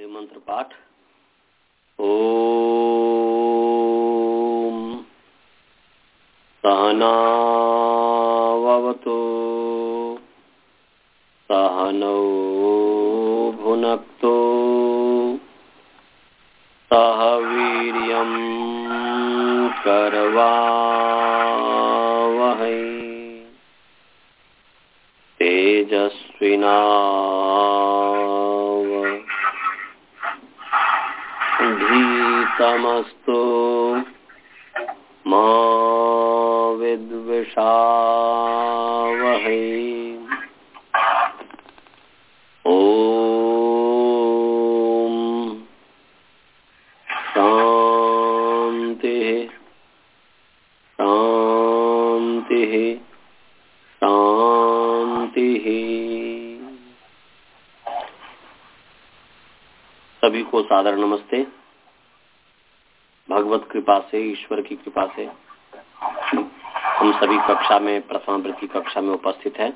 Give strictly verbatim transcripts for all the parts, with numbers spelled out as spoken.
गायत्री मंत्र पाठ। ओम सहनाववतु सहनौ भुनक्तु सह वीर्यं करवावहै तेजस्विना धीतमस्तु मा विद्विषावहै। ओम शांति शांति शांति। सभी को सादर नमस्ते। भगवत कृपा से, ईश्वर की कृपा से हम सभी कक्षा में, प्रथम वृत्ति कक्षा में उपस्थित हैं।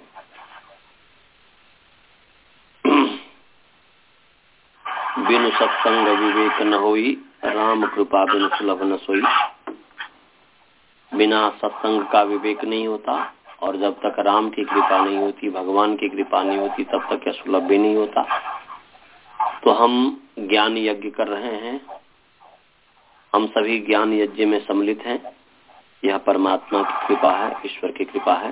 बिनु सत्संग विवेक न होई, राम कृपा बिनु सुलभ न सोई। बिना सत्संग का विवेक नहीं होता, और जब तक राम की कृपा नहीं होती, भगवान की कृपा नहीं होती, तब तक यह सुलभ भी नहीं होता। तो हम ज्ञान यज्ञ कर रहे हैं। हम सभी ज्ञान यज्ञ में सम्मिलित हैं। यह परमात्मा की कृपा है, ईश्वर की कृपा है।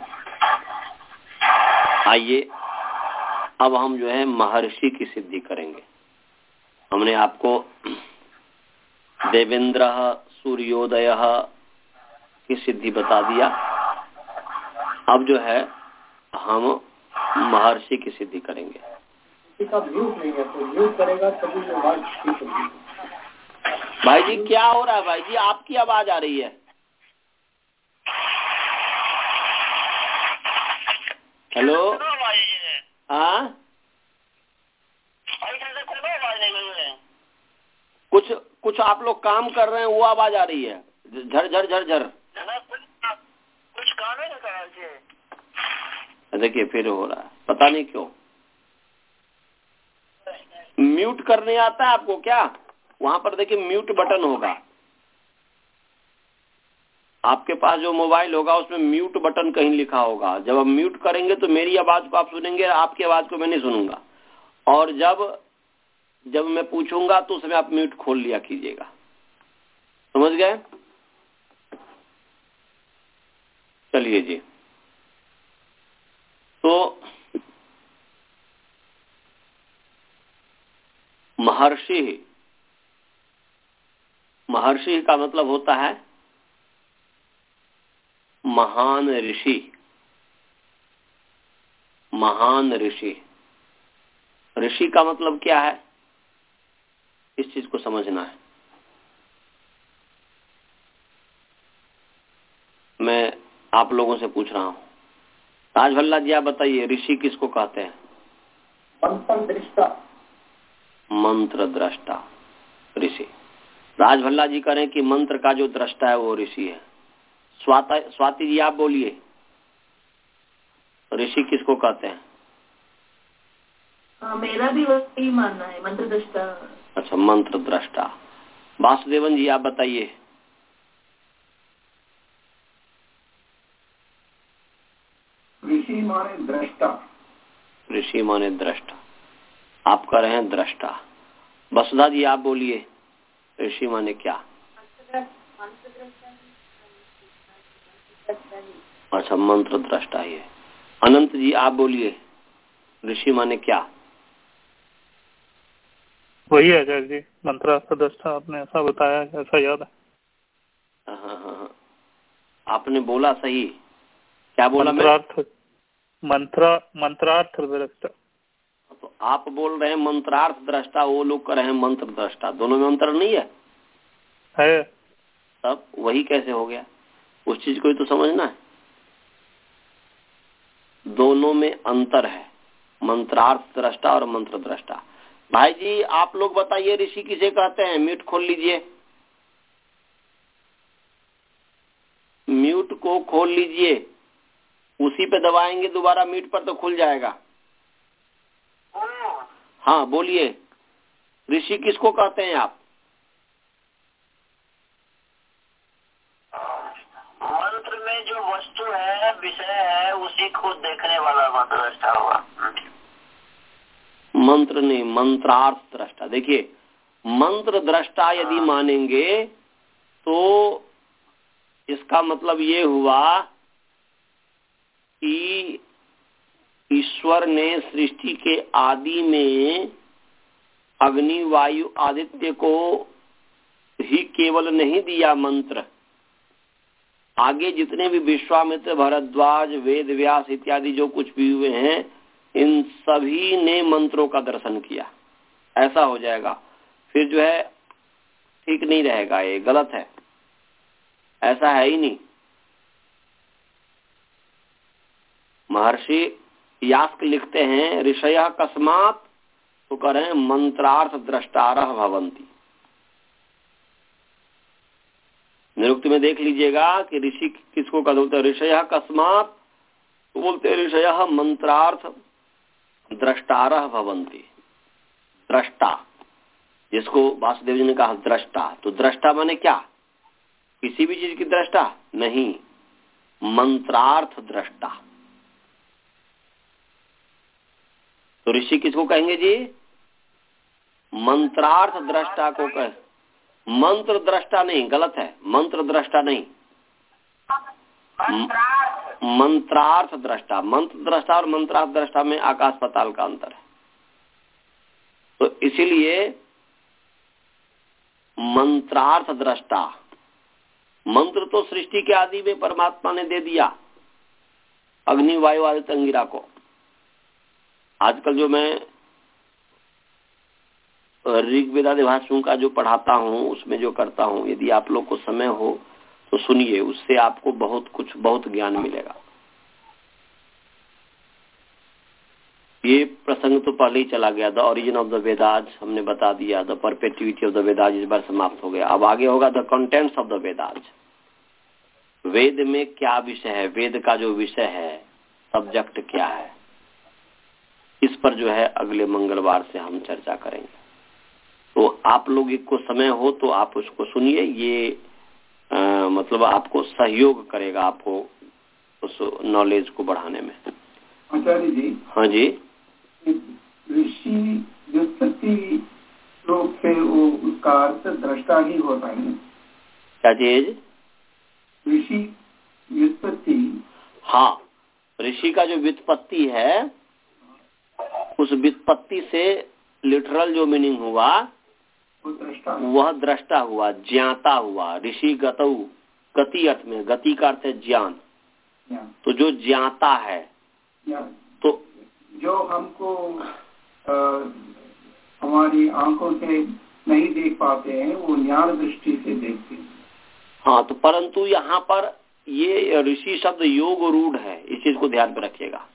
आइए अब हम जो है महर्षि की सिद्धि करेंगे। हमने आपको देवेंद्र सूर्योदय की सिद्धि बता दिया। अब जो है हम महर्षि की सिद्धि करेंगे। म्यूट नहीं है, तो म्यूट करेगा तभी जो आवाज ठीक होगी। भाई जी क्या हो रहा है? भाई जी आपकी आवाज आ रही है। हेलो हाँ, कुछ कुछ आप लोग काम कर रहे हैं, वो आवाज आ रही है, झर झर झर झर। कुछ काम है ना। देखिए फिर हो रहा है, पता नहीं क्यों। म्यूट करने आता है आपको क्या? वहां पर देखिए म्यूट बटन होगा। आपके पास जो मोबाइल होगा उसमें म्यूट बटन कहीं लिखा होगा। जब आप म्यूट करेंगे तो मेरी आवाज को आप सुनेंगे, आपकी आवाज को मैं नहीं सुनूंगा। और जब जब मैं पूछूंगा तो उसमें आप म्यूट खोल लिया कीजिएगा। समझ गए? चलिए जी। तो महर्षि, महर्षि का मतलब होता है महान ऋषि। महान ऋषि, ऋषि का मतलब क्या है, इस चीज को समझना है। मैं आप लोगों से पूछ रहा हूं। राजभल्ला जी आप बताइए, ऋषि किसको कहते हैं? मंत्र दृष्टा। मंत्र दृष्टा ऋषि। राजभल्ला जी करें कि मंत्र का जो दृष्टा है वो ऋषि है। स्वाति स्वाति जी आप बोलिए, ऋषि किसको कहते हैं? आ, मेरा भी वही मानना है, मंत्र दृष्टा। अच्छा, मंत्र दृष्टा। वासुदेवन जी आप बताइए। ऋषि माने दृष्टा। ऋषि माने दृष्टा, आप कह रहे हैं दृष्टा। वसुधा जी आप बोलिए, ऋषि माने क्या? अच्छा, मंत्र दृष्टा ही है। अनंत जी आप बोलिए, ऋषि माने क्या? वही है आचार्य जी, मंत्रार्थ दृष्टा। आपने ऐसा बताया, ऐसा याद है। हाँ हाँ हाँ, आपने बोला सही। क्या बोला? मंत्रार्थ मंत्र मंत्रार्थ दृष्टा। तो आप बोल रहे हैं मंत्रार्थ दृष्टा, वो लोग कर रहे हैं मंत्र दृष्टा। दोनों में अंतर नहीं है? है। तब वही कैसे हो गया? उस चीज को ही तो समझना है। दोनों में अंतर है, मंत्रार्थ दृष्टा और मंत्र दृष्टा। भाई जी आप लोग बताइए, ऋषि किसे कहते हैं? म्यूट खोल लीजिए, म्यूट को खोल लीजिए। उसी पे दबाएंगे दोबारा म्यूट पर तो खुल जाएगा। हाँ बोलिए। ऋषि किसको कहते हैं आप? मंत्र में जो वस्तु है, विषय है, उसी को देखने वाला मंत्रद्रष्टा हुआ। मंत्र नहीं, मंत्रार्थ दृष्टा। देखिए, मंत्र दृष्टा यदि मानेंगे तो इसका मतलब ये हुआ कि ईश्वर ने सृष्टि के आदि में अग्नि, वायु, आदित्य को ही केवल नहीं दिया मंत्र, आगे जितने भी विश्वामित्र, भरद्वाज, वेद व्यास इत्यादि जो कुछ भी हुए हैं, इन सभी ने मंत्रों का दर्शन किया। ऐसा हो जाएगा फिर जो है ठीक नहीं रहेगा, ये गलत है, ऐसा है ही नहीं। महर्षि यास्क लिखते हैं ऋषयः कस्मात्, तो कह रहे हैं मंत्रार्थ द्रष्टारः भवन्ति। निरुक्त में देख लीजिएगा कि ऋषि किसको कहते बोलते हैं, ऋषयः कस्मात्, तो बोलते हैं ऋषयः मंत्रार्थ द्रष्टारः भवन्ति। दृष्टा, जिसको वासुदेव जी ने कहा दृष्टा, तो दृष्टा माने क्या? किसी भी चीज की दृष्टा नहीं, मंत्रार्थ दृष्टा। तो ऋषि किसको कहेंगे जी? मंत्रार्थ दृष्टा को कह, मंत्र दृष्टा नहीं, गलत है, मंत्र दृष्टा नहीं, मंत्रार्थ दृष्टा। मंत्र दृष्टा और मंत्रार्थ दृष्टा में आकाश पाताल का अंतर है। तो इसीलिए मंत्रार्थ दृष्टा, मंत्र तो सृष्टि के आदि में परमात्मा ने दे दिया अग्नि, वायु, आदित्य, अंगिरा को। आजकल जो मैं ऋग्वेदादि भाषाओं का जो पढ़ाता हूँ, उसमें जो करता हूँ, यदि आप लोग को समय हो तो सुनिए, उससे आपको बहुत कुछ, बहुत ज्ञान मिलेगा। ये प्रसंग तो पहले ही चला गया, the origin of the Vedas हमने बता दिया, the perpetuity of the Vedas इस बार समाप्त हो गया। अब आगे होगा the contents of the Vedas. Veda में क्या विषय है, वेद का जो विषय है, सब्जेक्ट क्या है, इस पर जो है अगले मंगलवार से हम चर्चा करेंगे। तो आप लोग को समय हो तो आप उसको सुनिए, ये आ, मतलब आपको सहयोग करेगा, आपको उस नॉलेज को बढ़ाने में। आचार्य जी। हाँ जी। ऋषि व्युत्पत्ति रूप से वो उसका अर्थ दृष्टा ही होता है। क्या चीज? ऋषि व्युत्पत्ति। हाँ, ऋषि का जो व्युत्पत्ति है, उस व्युत्पत्ति से लिटरल जो मीनिंग हुआ दृष्टा, वह दृष्टा हुआ, ज्ञाता हुआ। ऋषि गतौ, गति अर्थ में, गति का अर्थ है ज्ञान, तो जो ज्ञाता है, तो जो हमको आ, हमारी आंखों से नहीं देख पाते हैं, वो ज्ञान दृष्टि से देखते हैं। हाँ, तो परंतु यहाँ पर ये ऋषि शब्द योग रूढ़ है, इस चीज को ध्यान में रखिएगा।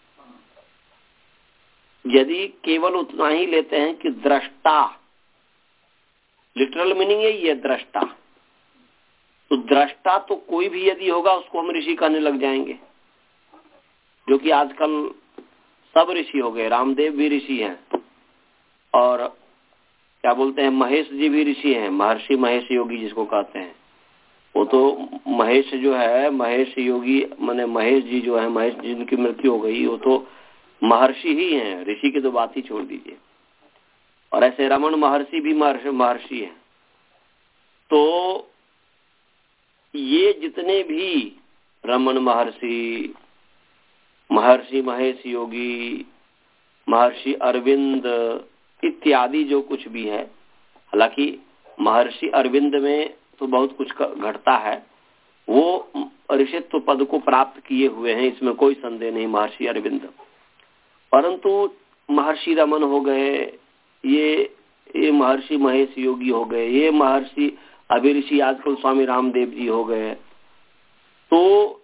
यदि केवल उतना ही लेते हैं कि दृष्टा, लिटरल मीनिंग है ये दृष्टा, तो दृष्टा तो कोई भी यदि होगा उसको हम ऋषि कहने लग जाएंगे, जो कि आजकल सब ऋषि हो गए। रामदेव भी ऋषि हैं, और क्या बोलते हैं, महेश जी भी ऋषि हैं, महर्षि महेश योगी जिसको कहते हैं। वो तो महेश जो है, महेश योगी माने महेश जी जो है, महेश जिनकी मृत्यु हो गई, वो तो महर्षि ही हैं, ऋषि की तो बात ही छोड़ दीजिए। और ऐसे रमन महर्षि भी महर्षि हैं। तो ये जितने भी रमन महर्षि, महर्षि महेश योगी, महर्षि अरविंद इत्यादि जो कुछ भी है, हालांकि महर्षि अरविंद में तो बहुत कुछ घटता है, वो ऋषित्व पद को प्राप्त किए हुए हैं, इसमें कोई संदेह नहीं, महर्षि अरविंद। परंतु महर्षि रमन हो गए, ये ये महर्षि महेश योगी हो गए, ये महर्षि अभी ऋषि आजकल स्वामी रामदेव जी हो गए, तो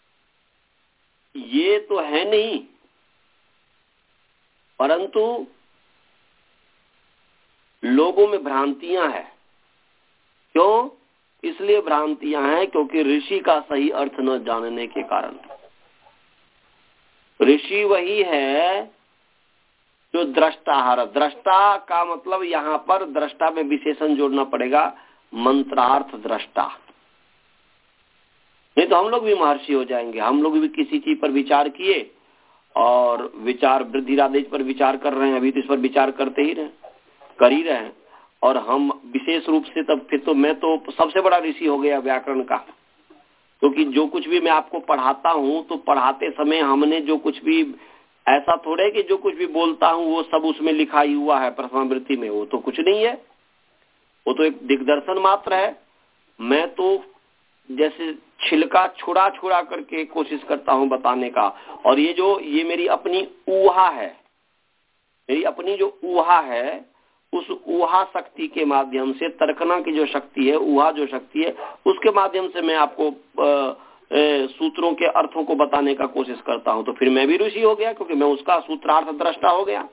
ये तो है नहीं, परंतु लोगों में भ्रांतियां हैं। क्यों? इसलिए भ्रांतियां हैं क्योंकि ऋषि का सही अर्थ न जानने के कारण। ऋषि वही है जो दृष्टाहार, दृष्टा का मतलब यहाँ पर दृष्टा में विशेषण जोड़ना पड़ेगा, मंत्रार्थ दृष्टा। नहीं तो हम लोग भी महर्षि हो जाएंगे। हम लोग भी किसी चीज पर विचार किए और विचार वृद्धिरादेश पर विचार कर रहे हैं, अभी तो इस पर विचार करते ही रहे, कर ही रहे हैं। और हम विशेष रूप से तब फिर तो मैं तो सबसे बड़ा ऋषि हो गया व्याकरण का, क्योंकि जो कुछ भी मैं आपको पढ़ाता हूँ तो पढ़ाते समय हमने जो कुछ भी, ऐसा थोड़े कि जो कुछ भी बोलता हूँ वो सब उसमें लिखा ही हुआ है प्रथमावृत्ति में, वो तो कुछ नहीं है, वो तो एक दिग्दर्शन मात्र है। मैं तो जैसे छिलका छुड़ा छुड़ा करके कोशिश करता हूँ बताने का। और ये जो ये मेरी अपनी ऊहा है, मेरी अपनी जो ऊहा है, उस ऊहा शक्ति के माध्यम से, तर्कना की जो शक्ति है, ऊहा जो शक्ति है, उसके माध्यम से मैं आपको आ, ए, सूत्रों के अर्थों को बताने का कोशिश करता हूं। तो फिर मैं भी ऋषि हो गया, क्योंकि मैं उसका सूत्रार्थ दृष्टा हो गया।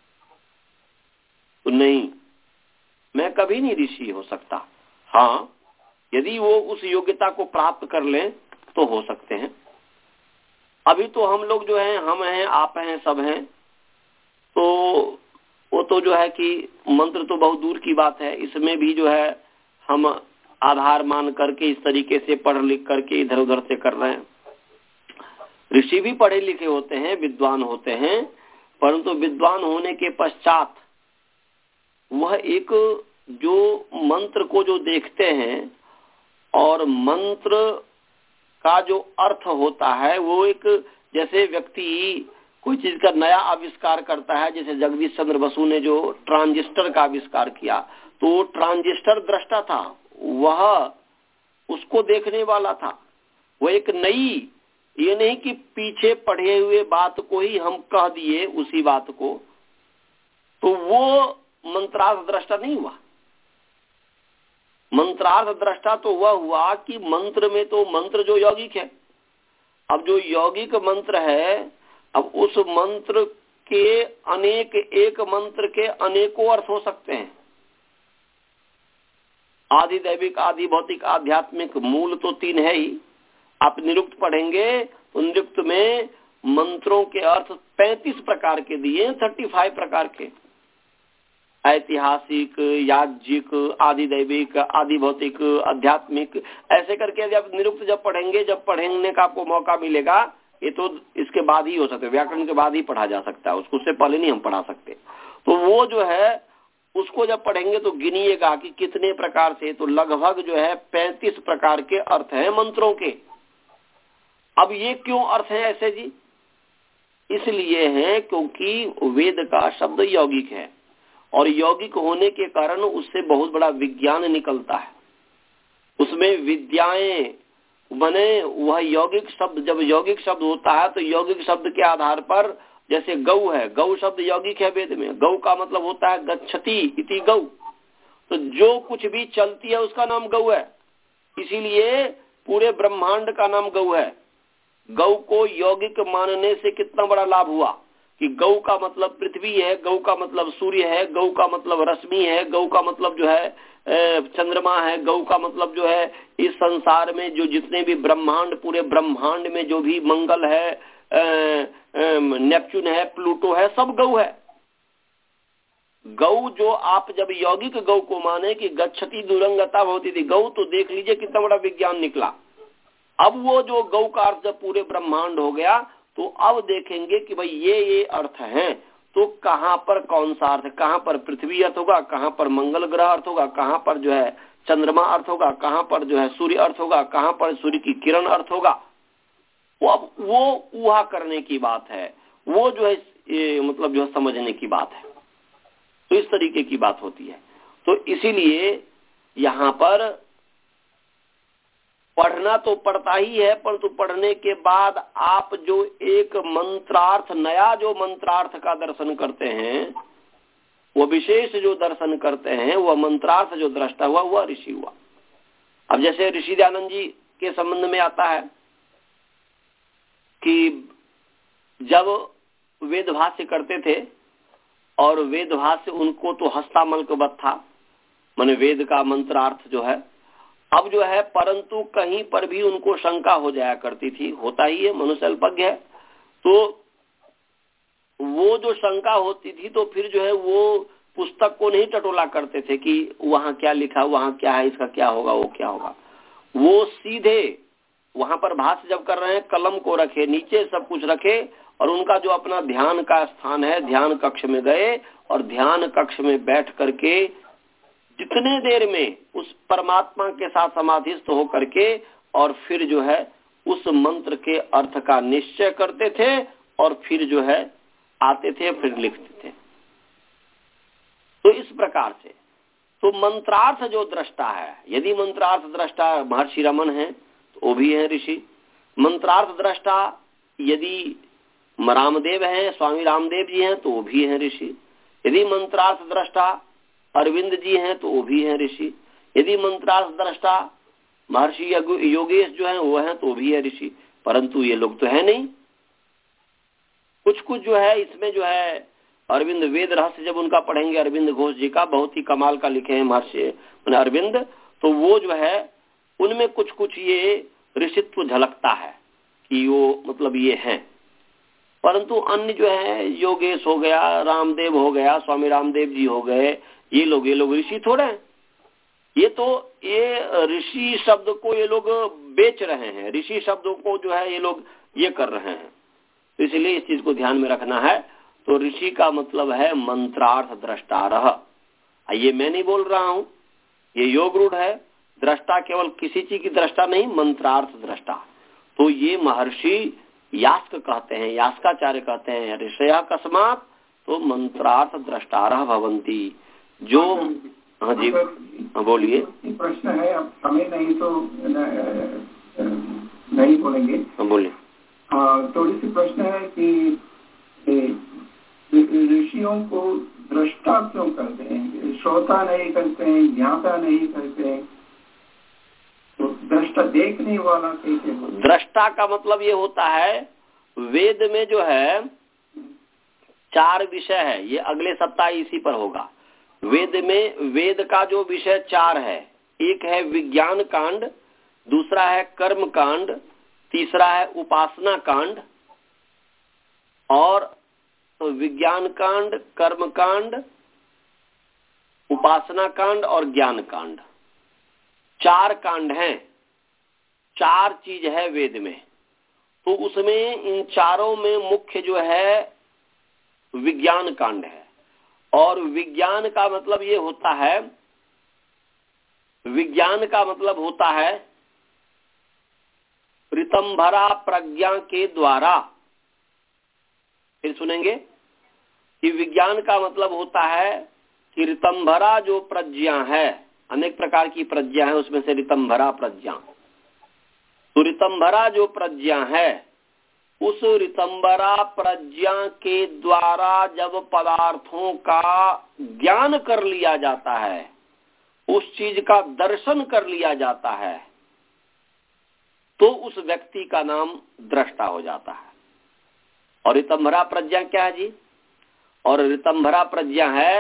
तो नहीं, मैं कभी नहीं ऋषि हो सकता। हाँ, यदि वो उस योग्यता को प्राप्त कर लें तो हो सकते हैं। अभी तो हम लोग जो हैं, हम हैं, आप हैं, सब हैं, तो वो तो जो है कि मंत्र तो बहुत दूर की बात है। इसमें भी जो है हम आधार मान करके इस तरीके से पढ़ लिख करके इधर उधर से कर रहे हैं। ऋषि भी पढ़े लिखे होते हैं, विद्वान होते हैं, परंतु विद्वान होने के पश्चात वह एक जो मंत्र को जो देखते हैं और मंत्र का जो अर्थ होता है, वो एक, जैसे व्यक्ति कोई चीज का नया आविष्कार करता है, जैसे जगदीश चंद्र बसु ने जो ट्रांजिस्टर का आविष्कार किया, तो ट्रांजिस्टर दृष्टा था, वह उसको देखने वाला था। वो एक नई, ये नहीं कि पीछे पढ़े हुए बात को ही हम कह दिए उसी बात को, तो वो मंत्रार्थ दृष्टा नहीं हुआ। मंत्रार्थ दृष्टा तो वह हुआ कि मंत्र में, तो मंत्र जो यौगिक है, अब जो यौगिक मंत्र है, अब उस मंत्र के अनेक, एक मंत्र के अनेकों अर्थ हो सकते हैं। आदि दैविक, आदि भौतिक, आध्यात्मिक, मूल तो तीन है ही। आप निरुक्त पढ़ेंगे तो निरुक्त में मंत्रों के अर्थ पैंतीस प्रकार के दिए, पैंतीस प्रकार के, ऐतिहासिक, याज्ञिक, आदि दैविक, आदि भौतिक, आध्यात्मिक, ऐसे करके जब निरुक्त जब पढ़ेंगे, जब पढ़ने का आपको मौका मिलेगा, ये तो इसके बाद ही हो सकता है, व्याकरण के बाद ही पढ़ा जा सकता है, उसको उससे पहले नहीं हम पढ़ा सकते। तो वो जो है उसको जब पढ़ेंगे तो गिनिएगा कि कितने प्रकार से, तो लगभग जो है पैंतीस प्रकार के अर्थ हैं मंत्रों के। अब ये क्यों अर्थ है ऐसे जी? इसलिए है क्योंकि वेद का शब्द यौगिक है, और यौगिक होने के कारण उससे बहुत बड़ा विज्ञान निकलता है। उसमें विद्याएं बने, वह यौगिक शब्द, जब यौगिक शब्द होता है तो यौगिक शब्द के आधार पर, जैसे गौ है, गौ शब्द यौगिक है वेद में। गौ का मतलब होता है गच्छति इति गौ, तो जो कुछ भी चलती है उसका नाम गौ है। इसीलिए पूरे ब्रह्मांड का नाम गौ है। गौ को यौगिक मानने से कितना बड़ा लाभ हुआ कि गौ का मतलब पृथ्वी है, गौ का मतलब सूर्य है, गौ का मतलब रश्मि है, गौ का मतलब जो है चंद्रमा है, गौ का मतलब जो है इस संसार में जो जितने भी ब्रह्मांड, पूरे ब्रह्मांड में जो भी मंगल है, नेपच्यून है, प्लूटो है, सब गौ है। गौ जो आप जब यौगिक गौ को माने कि गच्छति दुरंगता होती थी गौ, तो देख लीजिए कितना बड़ा विज्ञान निकला। अब वो जो गौ का अर्थ जब पूरे ब्रह्मांड हो गया, तो अब देखेंगे कि भाई ये ये अर्थ हैं, तो कहाँ पर कौन सा अर्थ, कहाँ पर पृथ्वी अर्थ होगा, कहाँ पर मंगल ग्रह अर्थ होगा, कहाँ पर जो है चंद्रमा अर्थ होगा, कहाँ पर जो है सूर्य अर्थ होगा, कहाँ पर सूर्य की किरण अर्थ होगा। वो अब वो ऊहा करने की बात है, वो जो है ये मतलब जो है समझने की बात है। तो इस तरीके की बात होती है। तो इसीलिए यहाँ पर पढ़ना तो पड़ता ही है, परंतु पढ़ने के बाद आप जो एक मंत्रार्थ, नया जो मंत्रार्थ का दर्शन करते हैं, वो विशेष जो दर्शन करते हैं, वह मंत्रार्थ जो दृष्टा हुआ वह ऋषि हुआ। अब जैसे ऋषि दयानंद जी के संबंध में आता है कि जब वेद भाष्य करते थे, और वेद भाष्य उनको तो हस्तामलकवत था, माने वेद का मंत्रार्थ जो है, अब जो है परंतु कहीं पर भी उनको शंका हो जाया करती थी, होता ही है, मनुष्य अल्पज्ञ है। तो वो जो शंका होती थी तो फिर जो है वो पुस्तक को नहीं टटोला करते थे कि वहां क्या लिखा, वहां क्या है, इसका क्या होगा, वो क्या होगा। वो सीधे वहां पर भाष्य जब कर रहे हैं कलम को रखे, नीचे सब कुछ रखे और उनका जो अपना ध्यान का स्थान है ध्यान कक्ष में गए और ध्यान कक्ष में बैठ करके जितने देर में उस परमात्मा के साथ समाधिस्थ होकर के और फिर जो है उस मंत्र के अर्थ का निश्चय करते थे और फिर जो है आते थे फिर लिखते थे। तो इस प्रकार से तो मंत्रार्थ जो दृष्टा है, यदि मंत्रार्थ दृष्टा महर्षि रमन है तो वो भी है ऋषि। मंत्रार्थ दृष्टा यदि रामदेव है, स्वामी रामदेव जी हैं तो वो भी है ऋषि। यदि मंत्रार्थ दृष्टा अरविंद जी हैं तो वो भी है ऋषि। यदि मंत्रार्थ दृष्टा महर्षि योगेश जो है वो है तो वो भी है ऋषि। परंतु ये लोग तो है नहीं। कुछ कुछ जो है इसमें जो है अरविंद वेद रहस्य जब उनका पढ़ेंगे, अरविंद घोष जी का बहुत ही कमाल का लिखे हैं महर्षि अरविंद, तो वो जो है उनमें कुछ कुछ ये ऋषित्व झलकता है कि वो मतलब ये है। परंतु अन्य जो है योगेश हो गया, रामदेव हो गया, स्वामी रामदेव जी हो गए, ये लोग ये लोग ऋषि थोड़े हैं। ये तो ये ऋषि शब्द को ये लोग बेच रहे हैं, ऋषि शब्दों को जो है ये लोग ये कर रहे हैं। तो इसलिए इस चीज को ध्यान में रखना है। तो ऋषि का मतलब है मंत्रार्थ दृष्टारः। ये मैं नहीं बोल रहा हूँ, ये योग रूढ़ है। दृष्टा केवल किसी चीज की दृष्टा नहीं, मंत्रार्थ दृष्टा। तो ये महर्षि यास्क कहते हैं, यास्काचार्य कहते हैं ऋषयः कस्मात्, तो मंत्रार्थ दृष्टारः भवन्ति। जो हाँ जी हाँ बोलिए। प्रश्न है, अब समय नहीं तो नहीं बोलेंगे। हाँ बोलिए। थोड़ी सी प्रश्न है कि ऋषियों को दृष्टा क्यों करते हैं? श्रोता नहीं करते हैं, ज्ञाता नहीं करते हैं, तो दृष्टा देखने वाला कैसे? दृष्टा का मतलब ये होता है, वेद में जो है चार विषय है, ये अगले सप्ताह इसी पर होगा। वेद में वेद का जो विषय चार है, एक है विज्ञान कांड, दूसरा है कर्म कांड, तीसरा है उपासना कांड, और विज्ञान कांड, कर्म कांड, उपासना कांड और ज्ञान कांड, चार कांड हैं, चार चीज है वेद में। तो उसमें इन चारों में मुख्य जो है विज्ञान कांड है। और विज्ञान का मतलब ये होता है, विज्ञान का मतलब होता है ऋतंभरा प्रज्ञा के द्वारा। फिर सुनेंगे कि विज्ञान का मतलब होता है कि ऋतंभरा जो प्रज्ञा है, अनेक प्रकार की प्रज्ञा है, उसमें से ऋतंभरा प्रज्ञा। तो ऋतंभरा जो प्रज्ञा है, उस ऋतंभरा प्रज्ञा के द्वारा जब पदार्थों का ज्ञान कर लिया जाता है, उस चीज का दर्शन कर लिया जाता है, तो उस व्यक्ति का नाम दृष्टा हो जाता है। और ऋतंभरा प्रज्ञा क्या है जी? और ऋतंभरा प्रज्ञा है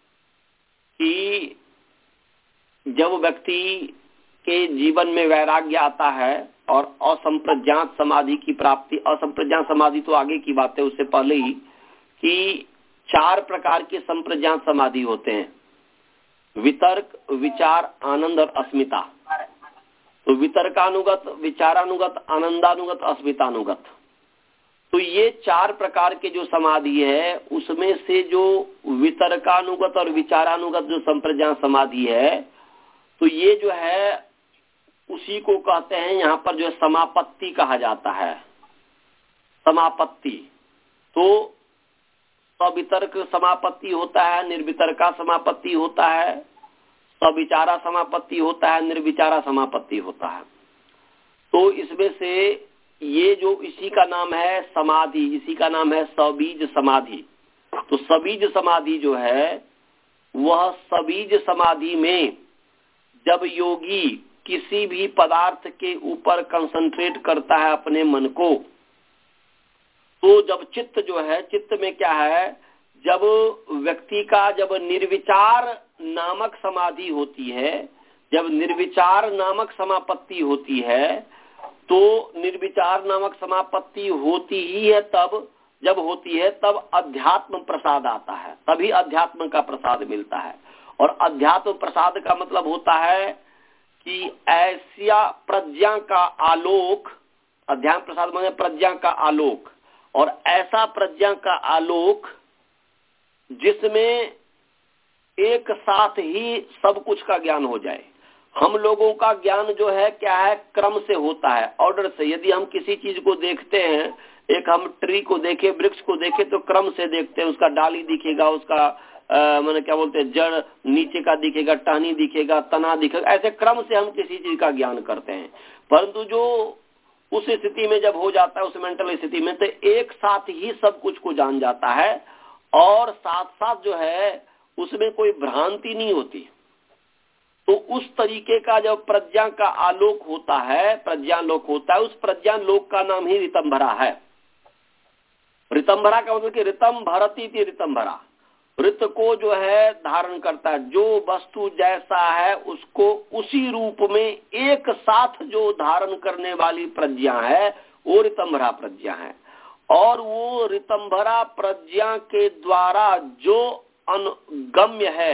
कि जब व्यक्ति के जीवन में वैराग्य आता है और असंप्रज्ञात समाधि की प्राप्ति, असंप्रज्ञात समाधि तो आगे की बात है, उससे पहले ही कि चार प्रकार के संप्रज्ञात समाधि होते हैं, वितर्क, विचार, आनंद और अस्मिता। तो वितर्कानुगत, विचारानुगत, आनंदानुगत, अस्मितानुगत, तो ये चार प्रकार के जो समाधि है, उसमें से जो वितर्कानुगत और विचारानुगत जो संप्रज्ञात समाधि है, तो ये जो है उसी को कहते हैं यहाँ पर जो समापत्ति कहा जाता है, समापत्ति। तो सवितर्क समापत्ति होता है, निर्वितर्का समापत्ति होता है, सविचारा समापत्ति होता है, निर्विचारा समापत्ति होता है। तो इसमें से ये जो इसी का नाम है समाधि, इसी का नाम है सबीज समाधि। तो सबीज समाधि जो है, वह सबीज समाधि में जब योगी किसी भी पदार्थ के ऊपर कंसंट्रेट करता है अपने मन को, तो जब चित्त जो है, चित्त में क्या है, जब व्यक्ति का जब निर्विचार नामक समाधि होती है, जब निर्विचार नामक समापत्ति होती है, तो निर्विचार नामक समापत्ति होती ही है तब जब होती है तब अध्यात्म प्रसाद आता है, तभी अध्यात्म का प्रसाद मिलता है। और अध्यात्म प्रसाद का मतलब होता है कि ऐसा प्रज्ञा का आलोक, अध्यात्म प्रसाद माने प्रज्ञा का आलोक, और ऐसा प्रज्ञा का आलोक जिसमें एक साथ ही सब कुछ का ज्ञान हो जाए। हम लोगों का ज्ञान जो है क्या है, क्रम से होता है, ऑर्डर से। यदि हम किसी चीज को देखते हैं, एक हम ट्री को देखें, वृक्ष को देखें, तो क्रम से देखते हैं। उसका डाली दिखेगा, उसका मैंने क्या बोलते हैं, जड़ नीचे का दिखेगा, टहनी दिखेगा, तना दिखेगा, ऐसे क्रम से हम किसी चीज का ज्ञान करते हैं। परंतु जो उस स्थिति में जब हो जाता है, उस मेंटल स्थिति में, तो एक साथ ही सब कुछ को जान जाता है, और साथ साथ जो है उसमें कोई भ्रांति नहीं होती। तो उस तरीके का जब प्रज्ञा का आलोक होता है, प्रज्ञालोक होता है, उस प्रज्ञालोक का नाम ही ऋतंभरा है। ऋतंभरा का मतलब कि ऋतम भरती थी, ऋतंभरा ऋत को जो है धारण करता है, जो वस्तु जैसा है उसको उसी रूप में एक साथ जो धारण करने वाली प्रज्ञा है, वो ऋतंभरा प्रज्ञा है। और वो ऋतंभरा प्रज्ञा के द्वारा जो अनगम्य है,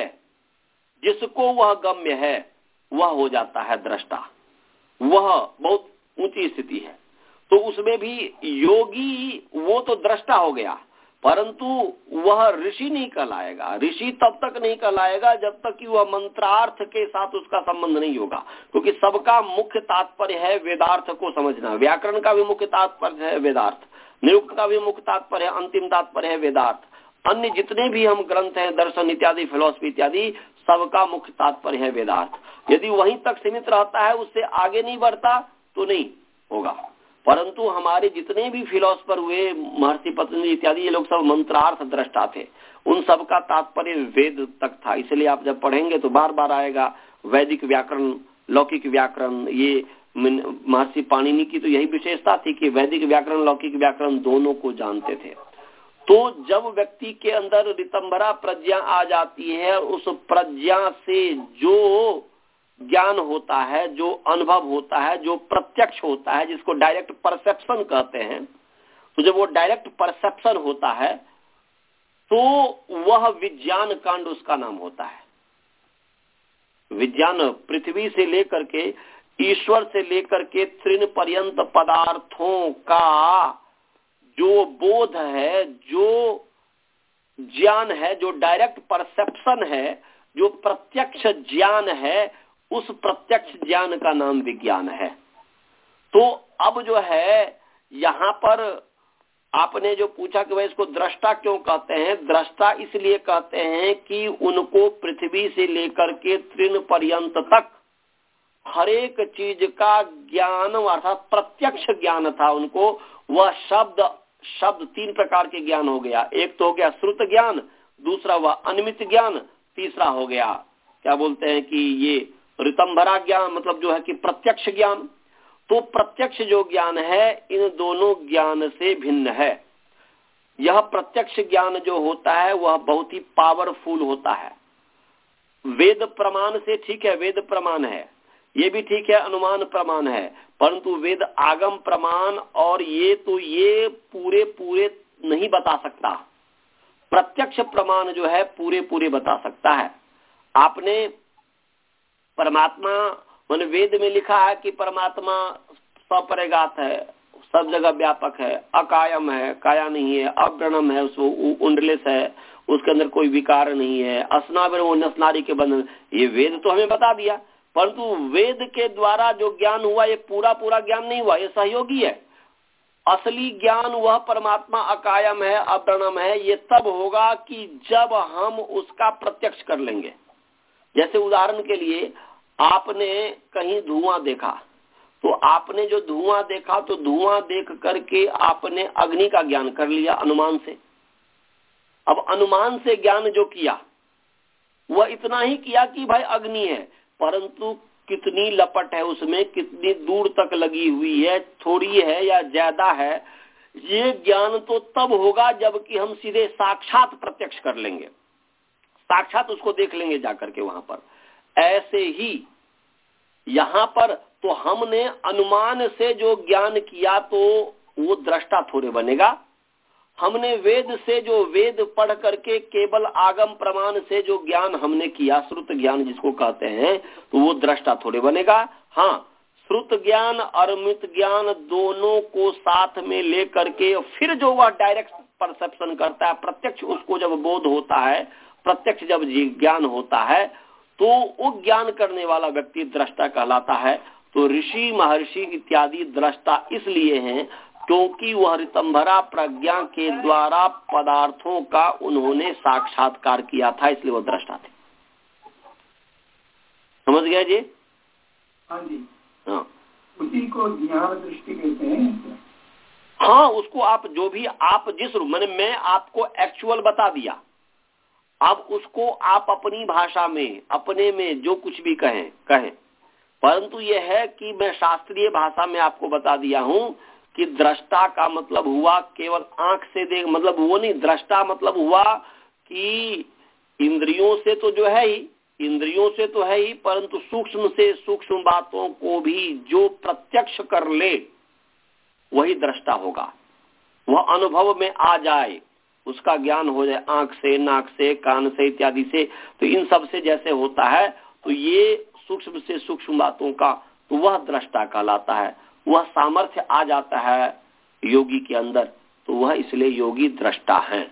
जिसको वह गम्य है, वह हो जाता है दृष्टा। वह बहुत ऊंची स्थिति है। तो उसमें भी योगी वो तो दृष्टा हो गया, परंतु वह ऋषि नहीं कहलाएगा। ऋषि तब तक नहीं कहलाएगा जब तक कि वह मंत्रार्थ के साथ उसका संबंध नहीं होगा, क्योंकि सबका मुख्य तात्पर्य है वेदार्थ को समझना। व्याकरण का भी मुख्य तात्पर्य है वेदार्थ, निरुक्त का भी मुख्य तात्पर्य है, अंतिम तात्पर्य है वेदार्थ। अन्य जितने भी हम ग्रंथ हैं, दर्शन इत्यादि, फिलॉसफी इत्यादि, सबका मुख्य तात्पर्य है वेदार्थ। यदि वहीं तक सीमित रहता है, उससे आगे नहीं बढ़ता, तो नहीं होगा। परंतु हमारे जितने भी फिलोसफर हुए, महर्षि पतंजलि इत्यादि, ये लोग सब मंत्रार्थ दृष्टा थे। उन सब का तात्पर्य वेद तक था। इसलिए आप जब पढ़ेंगे तो बार बार आएगा वैदिक व्याकरण, लौकिक व्याकरण। ये महर्षि पाणिनि की तो यही विशेषता थी कि वैदिक व्याकरण, लौकिक व्याकरण दोनों को जानते थे। तो जब व्यक्ति के अंदर ऋतंभरा प्रज्ञा आ जाती है, उस प्रज्ञा से जो ज्ञान होता है, जो अनुभव होता है, जो प्रत्यक्ष होता है, जिसको डायरेक्ट परसेप्शन कहते हैं, तो जब वो डायरेक्ट परसेप्शन होता है तो वह विज्ञान कांड उसका नाम होता है। विज्ञान पृथ्वी से लेकर के, ईश्वर से लेकर के तृण पर्यंत पदार्थों का जो बोध है, जो ज्ञान है, जो डायरेक्ट परसेप्शन है, जो प्रत्यक्ष ज्ञान है, उस प्रत्यक्ष ज्ञान का नाम विज्ञान है। तो अब जो है यहाँ पर आपने जो पूछा कि भाई इसको दृष्टा क्यों कहते हैं, दृष्टा इसलिए कहते हैं कि उनको पृथ्वी से लेकर के तृण पर्यंत तक हर एक चीज का ज्ञान, अर्थात प्रत्यक्ष ज्ञान था उनको। वह शब्द शब्द तीन प्रकार के ज्ञान हो गया। एक तो हो गया श्रुत ज्ञान, दूसरा हुआ अनिमित ज्ञान, तीसरा हो गया क्या बोलते हैं कि ये ऋतंभरा ज्ञान, मतलब जो है कि प्रत्यक्ष ज्ञान। तो प्रत्यक्ष जो ज्ञान है इन दोनों ज्ञान से भिन्न है। यह प्रत्यक्ष ज्ञान जो होता है वह बहुत ही पावरफुल होता है। वेद प्रमाण से ठीक है, वेद प्रमाण है, ये भी ठीक है, अनुमान प्रमाण है, परंतु वेद आगम प्रमाण और ये तो ये पूरे पूरे नहीं बता सकता। प्रत्यक्ष प्रमाण जो है पूरे पूरे बता सकता है। आपने परमात्मा, मैंने वेद में लिखा है कि परमात्मा सपरिगात है, सब जगह व्यापक है, अकायम है, काया नहीं है, अव्रणम है, उसको उंडलेस है, उसके अंदर कोई विकार नहीं है, असनावर वो नसनारी के बंधन, ये वेद तो हमें बता दिया। परंतु वेद के द्वारा जो ज्ञान हुआ ये पूरा पूरा ज्ञान नहीं हुआ, ये सहयोगी है। असली ज्ञान वह परमात्मा अकायम है, अव्रणम है, ये तब होगा कि जब हम उसका प्रत्यक्ष कर लेंगे। जैसे उदाहरण के लिए आपने कहीं धुआं देखा, तो आपने जो धुआं देखा तो धुआं देख करके आपने अग्नि का ज्ञान कर लिया अनुमान से। अब अनुमान से ज्ञान जो किया वह इतना ही किया कि भाई अग्नि है, परंतु कितनी लपट है उसमें, कितनी दूर तक लगी हुई है, थोड़ी है या ज्यादा है, ये ज्ञान तो तब होगा जबकि हम सीधे साक्षात प्रत्यक्ष कर लेंगे, साक्षात उसको देख लेंगे जाकर के वहां पर। ऐसे ही यहाँ पर तो हमने अनुमान से जो ज्ञान किया तो वो दृष्टा थोड़े बनेगा, हमने वेद से जो वेद पढ़ करके केवल आगम प्रमाण से जो ज्ञान हमने किया, श्रुत ज्ञान जिसको कहते हैं, तो वो दृष्टा थोड़े बनेगा। हाँ, श्रुत ज्ञान और मृत ज्ञान दोनों को साथ में ले करके फिर जो वह डायरेक्ट परसेप्शन करता है, प्रत्यक्ष उसको जब बोध होता है, प्रत्यक्ष जब ज्ञान होता है, तो वो ज्ञान करने वाला व्यक्ति दृष्टा कहलाता है। तो ऋषि महर्षि इत्यादि दृष्टा इसलिए हैं क्योंकि वह ऋतंभरा प्रज्ञा के द्वारा पदार्थों का उन्होंने साक्षात्कार किया था, इसलिए वो दृष्टा थे। समझ गया जी? हाँ जी। हाँ, उसी को ज्ञान दृष्टि कहते हैं। हाँ, उसको आप जो भी आप जिस मैंने मैं आपको एक्चुअल बता दिया, अब उसको आप अपनी भाषा में अपने में जो कुछ भी कहें कहें, परंतु यह है कि मैं शास्त्रीय भाषा में आपको बता दिया हूं कि दृष्टा का मतलब हुआ केवल आंख से देख, मतलब वो नहीं, दृष्टा मतलब हुआ कि इंद्रियों से तो जो है ही इंद्रियों से तो है ही, परंतु सूक्ष्म से सूक्ष्म बातों को भी जो प्रत्यक्ष कर ले वही दृष्टा होगा। वह अनुभव में आ जाए, उसका ज्ञान हो जाए आंख से, नाक से, कान से इत्यादि से, तो इन सब से जैसे होता है, तो ये सूक्ष्म से सूक्ष्म बातों का, तो वह दृष्टा कहलाता है। वह सामर्थ्य आ जाता है योगी के अंदर, तो वह इसलिए योगी दृष्टा है,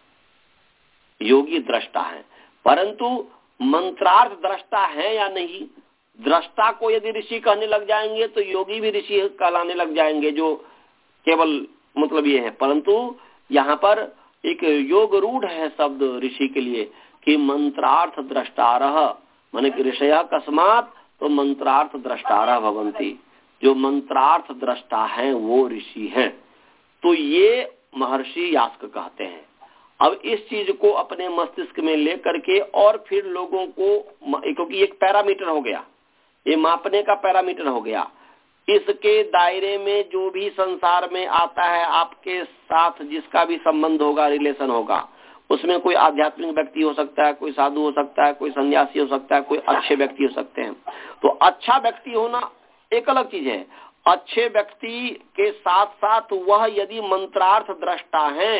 योगी दृष्टा है। परंतु मंत्रार्थ दृष्टा है या नहीं, दृष्टा को यदि ऋषि कहने लग जाएंगे तो योगी भी ऋषि कहलाने लग जाएंगे, जो केवल मतलब ये है। परंतु यहाँ पर एक योग रूढ़ है शब्द ऋषि के लिए कि मंत्रार्थ द्रष्टारः, माने कि ऋषयः कस्मात्, तो मंत्रार्थ द्रष्टारः भवन्ति, जो मंत्रार्थ दृष्टा हैं वो ऋषि हैं। तो ये महर्षि यास्क कहते हैं। अब इस चीज को अपने मस्तिष्क में लेकर के और फिर लोगों को, क्योंकि एक पैरामीटर हो गया, ये मापने का पैरामीटर हो गया, इसके दायरे में जो भी संसार में आता है आपके साथ जिसका भी संबंध होगा, रिलेशन होगा, उसमें कोई आध्यात्मिक व्यक्ति हो सकता है, कोई साधु हो सकता है, कोई सन्यासी हो सकता है, कोई अच्छे व्यक्ति हो सकते हैं। तो अच्छा व्यक्ति होना एक अलग चीज है। अच्छे व्यक्ति के साथ साथ वह यदि मंत्रार्थ दृष्टा है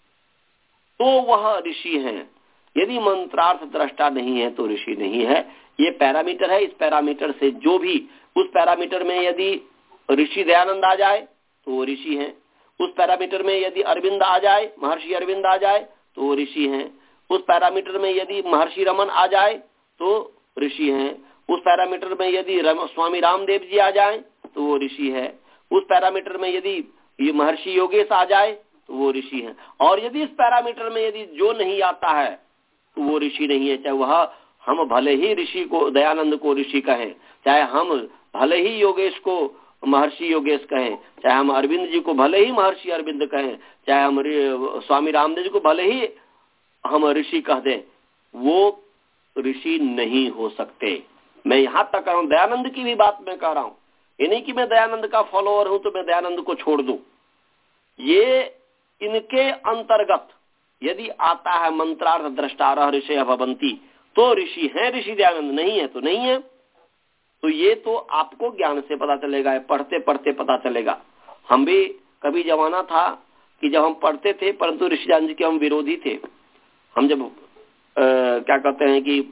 तो वह ऋषि हैं, यदि मंत्रार्थ दृष्टा नहीं है तो ऋषि नहीं है। ये पैरामीटर है। इस पैरामीटर से जो भी, उस पैरामीटर में यदि ऋषि दयानंद आ जाए तो वो ऋषि हैं, उस पैरामीटर में यदि अरविंद आ जाए, महर्षि अरविंद आ जाए तो वो ऋषि हैं, उस पैरामीटर में यदि महर्षि रमन आ जाए तो ऋषि हैं, उस पैरामीटर में यदि रम, स्वामी रामदेव जी आ जाए तो वो ऋषि है, उस पैरामीटर में यदि ये महर्षि योगेश आ जाए तो वो ऋषि है, और यदि इस पैरामीटर में यदि जो नहीं आता है तो वो ऋषि नहीं है। चाहे वह हम भले ही ऋषि को, दयानंद को ऋषि कहें, चाहे हम भले ही योगेश को महर्षि योगेश कहें, चाहे हम अरविंद जी को भले ही महर्षि अरविंद कहें, चाहे हम स्वामी रामदेव जी को भले ही हम ऋषि कह दें, वो ऋषि नहीं हो सकते। मैं यहाँ तक कह रहा हूँ, दयानंद की भी बात मैं कह रहा हूँ, ये नहीं कि मैं दयानंद का फॉलोअर हूँ तो मैं दयानंद को छोड़ दूं। ये इनके अंतर्गत यदि आता है मंत्रार्थ द्रष्टारः ऋषयः भवन्ति तो ऋषि हैं, ऋषि दयानंद नहीं है तो नहीं है। तो ये तो आपको ज्ञान से पता चलेगा, पढ़ते पढ़ते पता चलेगा। हम भी कभी जमाना था कि जब हम पढ़ते थे, परंतु ऋषि दयानंद जी के हम विरोधी थे। हम जब आ, क्या कहते हैं कि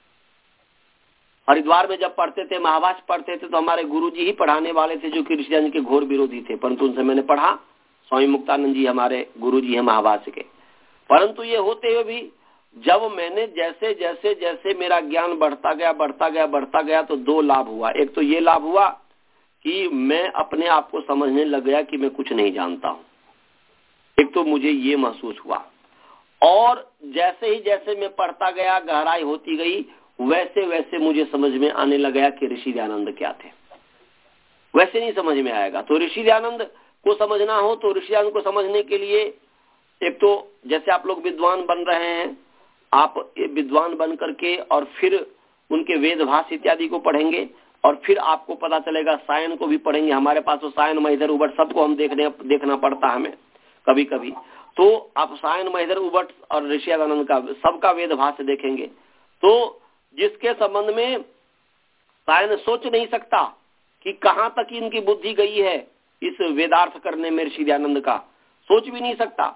हरिद्वार में जब पढ़ते थे, महाभाष्य पढ़ते थे, तो हमारे गुरुजी ही पढ़ाने वाले थे जो कि ऋषि दयानंद के घोर विरोधी थे, परंतु उनसे मैंने पढ़ा। स्वामी मुक्तानंद जी हमारे गुरुजी हैं महाभाष्य के। परंतु ये होते हुए भी जब मैंने जैसे जैसे जैसे मेरा ज्ञान बढ़ता गया बढ़ता गया बढ़ता गया तो दो लाभ हुआ। एक तो ये लाभ हुआ कि मैं अपने आप को समझने लग गया कि मैं कुछ नहीं जानता हूँ, एक तो मुझे ये महसूस हुआ। और जैसे ही जैसे मैं पढ़ता गया, गहराई होती गई, वैसे वैसे मुझे समझ में आने लग गया कि ऋषि दयानंद क्या थे। वैसे नहीं समझ में आएगा। तो ऋषि दयानंद को समझना हो तो ऋषि दयानंद को समझने के लिए एक तो जैसे आप लोग विद्वान बन रहे हैं, आप विद्वान बन करके और फिर उनके वेद भाष्य इत्यादि को पढ़ेंगे और फिर आपको पता चलेगा, सायन को भी पढ़ेंगे। हमारे पास तो सायन महिधर उबट सबको हम देखने देखना पड़ता है हमें कभी कभी। तो आप सायन महिधर उबट और ऋषि दयानंद का सबका वेद भाष्य देखेंगे, तो जिसके संबंध में सायन सोच नहीं सकता कि कहाँ तक इनकी बुद्धि गई है इस वेदार्थ करने में, ऋषि दयानंद का सोच भी नहीं सकता।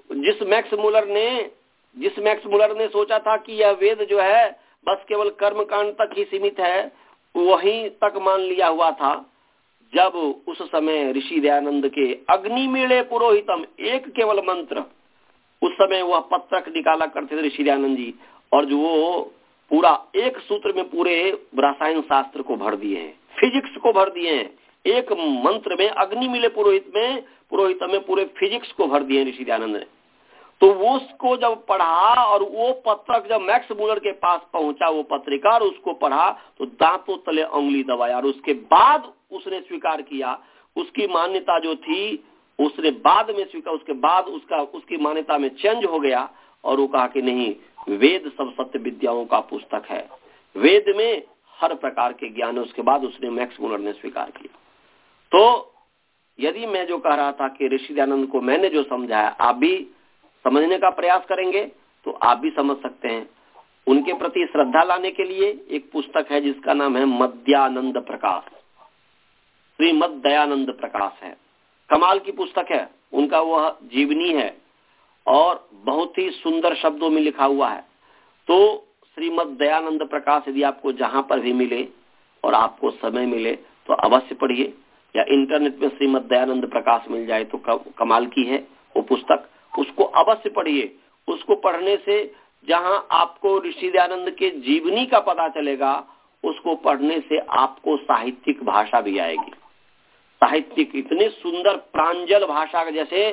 जिस मैक्स मुलर ने जिस मैक्स मुलर ने सोचा था कि यह वेद जो है बस केवल कर्म कांड तक ही सीमित है, वहीं तक मान लिया हुआ था। जब उस समय ऋषि दयानंद के अग्नि मेले पुरोहितम एक केवल मंत्र, उस समय वह पत्रक निकाला करते थे ऋषि दयानंद जी, और जो वो पूरा एक सूत्र में पूरे रसायन शास्त्र को भर दिए हैं, फिजिक्स को भर दिए हैं, एक मंत्र में अग्नि मिले पुरोहित में पुरोहित में पूरे फिजिक्स को भर दिए ऋषि दयानंद ने। तो वो उसको जब पढ़ा और वो पत्रक जब मैक्स मुलर के पास पहुंचा, वो पत्रिका, और उसको पढ़ा तो दांतों तले उंगली दबाया, और उसके बाद उसने स्वीकार किया। उसकी मान्यता जो थी उसने बाद में स्वीकार, उसके बाद उसका उसकी मान्यता में चेंज हो गया, और वो कहा कि नहीं, वेद सब सत्य विद्याओं का पुस्तक है, वेद में हर प्रकार के ज्ञान है। उसके बाद उसने मैक्स मुलर ने स्वीकार किया। तो यदि मैं जो कह रहा था कि ऋषि दयानंद को मैंने जो समझाया, आप भी समझने का प्रयास करेंगे तो आप भी समझ सकते हैं। उनके प्रति श्रद्धा लाने के लिए एक पुस्तक है जिसका नाम है मध्यानंद प्रकाश, श्रीमद दयानंद प्रकाश है। कमाल की पुस्तक है, उनका वह जीवनी है और बहुत ही सुंदर शब्दों में लिखा हुआ है। तो श्रीमद दयानंद प्रकाश यदि आपको जहां पर भी मिले और आपको समय मिले तो अवश्य पढ़िए, या इंटरनेट में श्रीमद दयानंद प्रकाश मिल जाए तो कमाल की है वो पुस्तक, उसको अवश्य पढ़िए। उसको पढ़ने से जहां आपको ऋषि दयानंद के जीवनी का पता चलेगा, उसको पढ़ने से आपको साहित्यिक भाषा भी आएगी। साहित्यिक इतने सुंदर प्रांजल भाषा, जैसे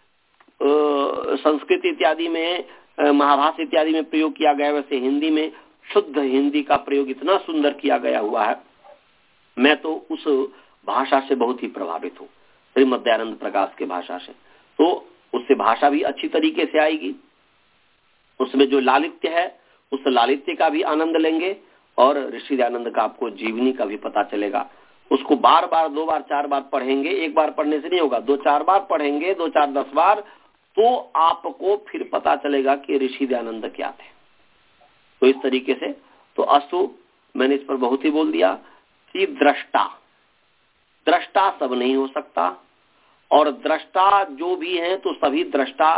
संस्कृत इत्यादि में, महाभाष्य इत्यादि में प्रयोग किया गया, वैसे हिंदी में शुद्ध हिंदी का प्रयोग इतना सुंदर किया गया हुआ है। मैं तो उस भाषा से बहुत ही प्रभावित हूँ, श्रीमद दयानंद प्रकाश के भाषा से। तो उससे भाषा भी अच्छी तरीके से आएगी, उसमें जो लालित्य है उस लालित्य का भी आनंद लेंगे, और ऋषि दयानंद का आपको जीवनी का भी पता चलेगा। उसको बार बार, दो बार, चार बार पढ़ेंगे, एक बार पढ़ने से नहीं होगा, दो चार बार पढ़ेंगे, दो चार दस बार, तो आपको फिर पता चलेगा कि ऋषि दयानंद क्या थे। तो इस तरीके से, तो अस्तु, मैंने इस पर बहुत ही बोल दिया कि दृष्टा दृष्टा सब नहीं हो सकता, और दृष्टा जो भी है तो सभी दृष्टा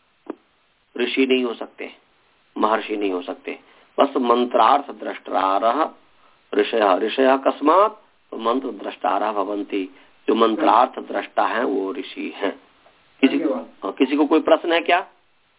ऋषि नहीं हो सकते, महर्षि नहीं हो सकते। बस मंत्रार्थ दृष्टारः ऋषयः ऋषयः कस्मात्, तो मंत्र दृष्टारः भवन्ति। जो मंत्रार्थ दृष्टा है वो ऋषि हैं। किसी को किसी को कोई प्रश्न है क्या?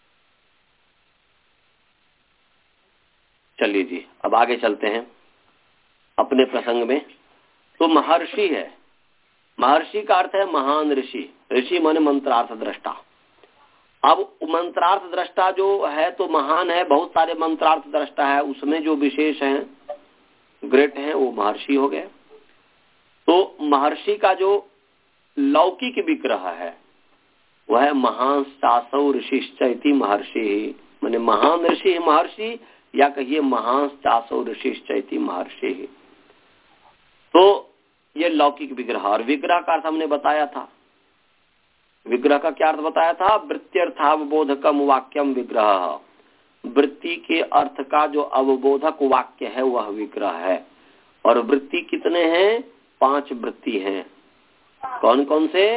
चलिए जी, अब आगे चलते हैं अपने प्रसंग में। तो महर्षि है, महर्षि का अर्थ है महान ऋषि। ऋषि माने मंत्रार्थ दृष्टा। अब मंत्रार्थ दृष्टा जो है तो महान है, बहुत सारे मंत्रार्थ दृष्टा है, उसमें जो विशेष हैं, ग्रेट हैं, वो महर्षि हो गए। तो महर्षि का जो लौकिक विग्रह है वह है महान चासौ ऋषिश्चैति महर्षि, माने महान ऋषि महर्षि, या कहिए महान चासौ ऋषिश्चैति महर्षि। तो ये लौकिक विग्रह, और विग्रह का अर्थ हमने बताया था। विग्रह का क्या अर्थ बताया था? वृत्त्यर्थावबोधकम वाक्यम विग्रह। वृत्ति के अर्थ का जो अवबोधक वाक्य है वह विग्रह है। और वृत्ति कितने हैं? पांच वृत्ति हैं। कौन कौन से?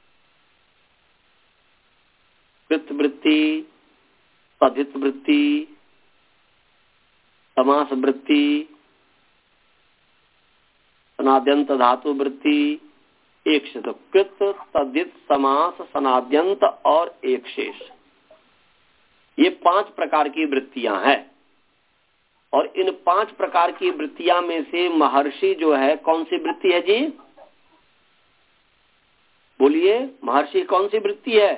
कृत वृत्ति, तद्धित वृत्ति, समास वृत्ति, सनाद्यंत धातु वृत्ति, एक शेष। तो कृत, तद्धित, समास, सनाद्यंत और एक शेष, ये पांच प्रकार की वृत्तियां हैं। और इन पांच प्रकार की वृत्तियां में से महर्षि जो है, कौन सी वृत्ति है जी? बोलिए, महर्षि कौन सी वृत्ति है?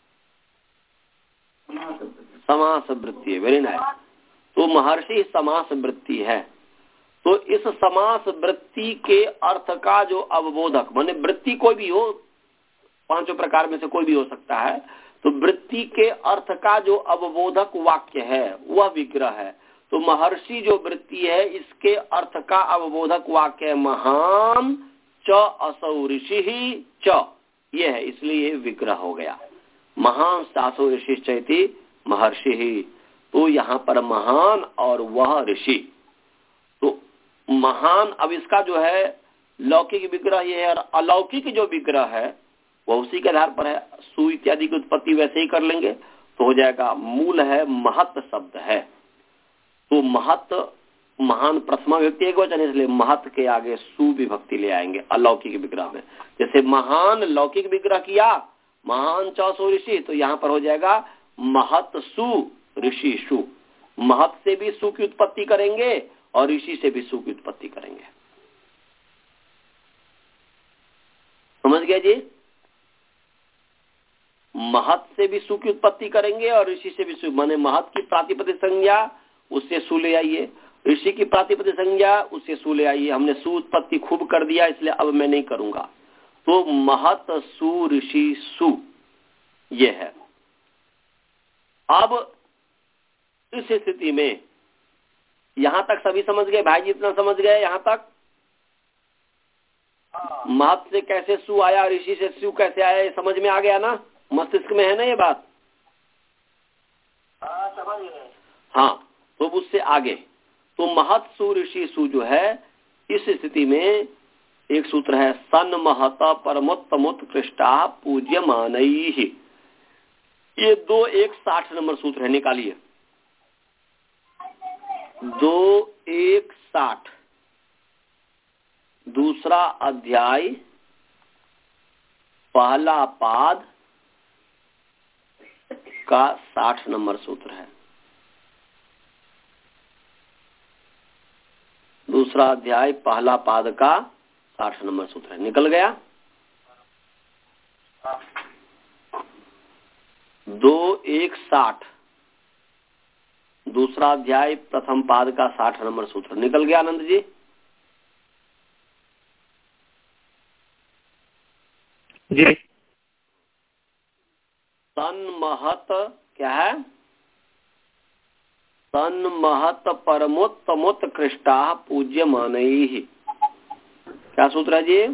समास वृत्ति है। Very nice. तो महर्षि समास वृत्ति है। तो इस समास वृत्ति के अर्थ का जो अवबोधक, माने वृत्ति कोई भी हो, पांचों प्रकार में से कोई भी हो सकता है, तो वृत्ति के अर्थ का जो अवबोधक वाक्य है वह विग्रह है। तो महर्षि जो वृत्ति है इसके अर्थ का अवबोधक वाक्य है महान च असौ ऋषि च, ये है, इसलिए विग्रह हो गया। महान चासौ ऋषिश्चैति महर्षि। तो यहाँ पर महान और वह ऋषि। तो महान, अब इसका जो है लौकिक विग्रह ये है, और अलौकिक जो विग्रह है वह उसी के आधार पर है। सु इत्यादि की उत्पत्ति वैसे ही कर लेंगे तो हो जाएगा। मूल है महत शब्द है, तो महत महान प्रथमा विभक्ति एक वचन, इसलिए महत के आगे सु विभक्ति ले आएंगे अलौकिक विग्रह में। जैसे महान लौकिक विग्रह किया, महान च सु ऋषि, तो यहाँ पर हो जाएगा महत सु ऋषि सु। महत से भी सु की उत्पत्ति करेंगे और ऋषि से भी सु की उत्पत्ति करेंगे। समझ गया जी? महत से भी सु की उत्पत्ति करेंगे और ऋषि से भी सु, माने महत की प्रातिपदिक संज्ञा उससे सु ले आइए, ऋषि की प्रातिपदिक संज्ञा उससे सु ले आइए। हमने सु उत्पत्ति खूब कर दिया, इसलिए अब मैं नहीं करूंगा। तो महत सु ऋषि सु ये है। अब इस स्थिति में यहां तक सभी समझ गए भाई जी? इतना समझ गए यहां तक? महत से कैसे सु आया, ऋषि से सु कैसे आया, ये समझ में आ गया ना? मस्तिष्क में है ना ये बात? हाँ समझ गए। हाँ, तो उससे आगे तो महत सु ऋषि सु जो है, इस स्थिति में एक सूत्र है सन महत परमोत्तमोत्कृष्टा पूज्यमानैः। ये दो एक साठ नंबर सूत्र है, निकालिए। दो एक साठ, दूसरा अध्याय, पहला पाद का साठ नंबर सूत्र है। दूसरा अध्याय पहला पाद का साठ नंबर सूत्र है। निकल गया? दो एक साठ, दूसरा अध्याय प्रथम पाद का साठ नंबर सूत्र निकल गया आनंद जी? जी। तन्महत क्या है? तन्महत परमोत्तमोत्कृष्टा पूज्यमानैः। क्या सूत्र है जी?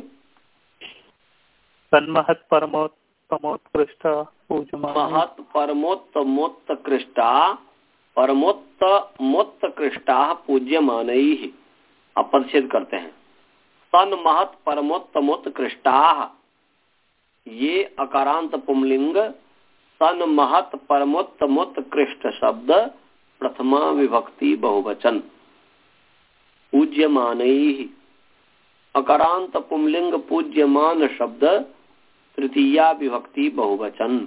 तन्महत परमोत्तमोत्कृष्टा पूज्यमानैः। महत परमोत्तमोत्कृष्टा परमोत्तमोत्कृष्टा पूज्यमानैः। अब परिच्छेद करते हैं। तन्महत परमोत्तमोत्कृष्टा, ये अकारांत पुंलिंग तन्महत परमोत्तमोत्कृष्ट शब्द प्रथमा विभक्ति बहुवचन। पूज्यमानैः अकारांत पुंलिंग पूज्यमान शब्द तृतीया विभक्ति बहुवचन।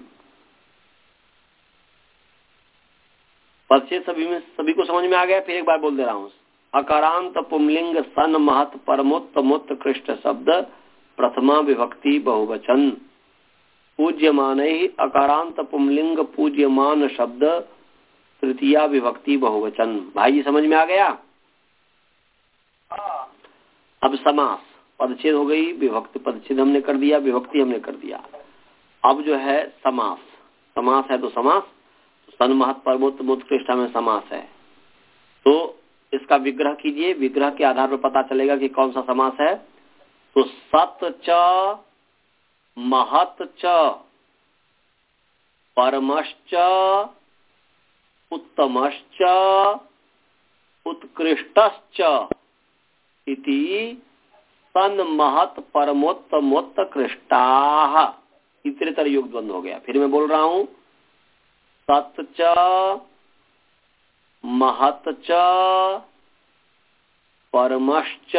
परिच्छेद सभी में सभी को समझ में आ गया? फिर एक बार बोल दे रहा हूँ। अकारांत पुंलिंग सन महत परमोत्तमोत्कृष्ट शब्द प्रथमा विभक्ति बहुवचन। पूज्यमानैः अकारांत पुंलिंग पूज्यमान शब्द तृतीया विभक्ति बहुवचन। भाई जी समझ में आ गया? अब समास, पदच्छेद हो गई, विभक्ति पदच्छेद हमने कर दिया, विभक्ति हमने कर दिया। अब जो है समास, समास है तो समास, सन्महत परमोत्तमोत्कृष्टा में समास है, तो इसका विग्रह कीजिए। विग्रह के आधार पर पता चलेगा कि कौन सा समास है। तो सत च महत च परमश्च उत्तमश्च उत्कृष्टश्च इति सन्महत परमोत्तमोत्कृष्टाः। इतरेतर योग द्वंद्व हो गया। फिर मैं बोल रहा हूं, सत च महत च परमश्च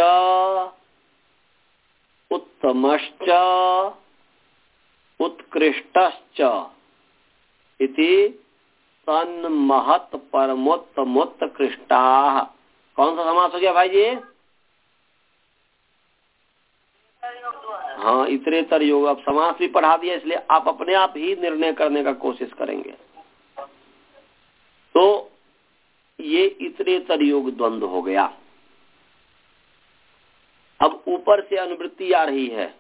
उत्तमश्च उत्कृष्टश्च इति सन्महत परमोत्तमोत्कृष्टाः। कौन सा समास हो गया भाई जी? हाँ, इतरेतर योग। अब समास भी पढ़ा दिया, इसलिए आप अपने आप ही निर्णय करने का कोशिश करेंगे। तो ये इतरेतर योग द्वंद्व हो गया। अब ऊपर से अनुवृत्ति आ रही है,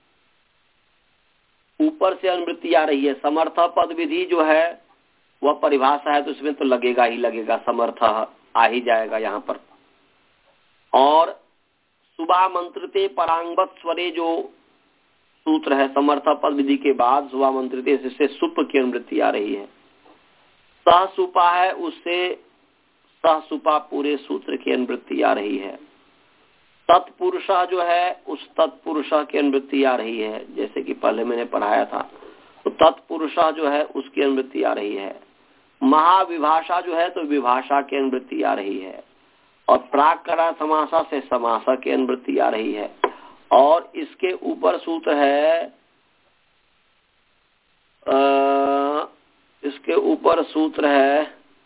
ऊपर से अनुवृत्ति आ रही है। समर्थ पद विधि जो है वह परिभाषा है, तो इसमें तो लगेगा ही लगेगा, समर्थ आ ही जाएगा यहाँ पर। और सुबह मंत्रते परांगवत स्वरे जो सूत्र है समर्थ पद विधि के बाद सुबह मंत्रते, जिससे सुप की अनुवृत्ति आ रही है। सह सुपा है, उससे सह सुपा पूरे सूत्र की अनुवृत्ति आ रही है। तत्पुरुष जो है उस तत्पुरुष की अनुवृत्ति आ रही है, जैसे कि पहले मैंने पढ़ाया था। तो तत्पुरुष जो है उसकी अनुवृत्ति आ रही है। महाविभाषा जो है तो विभाषा की अनुवृत्ति आ रही है। और प्राक्करा समासा से समासा की अनुवृत्ति आ रही है। और इसके ऊपर सूत्र है, आ, इसके ऊपर सूत्र है,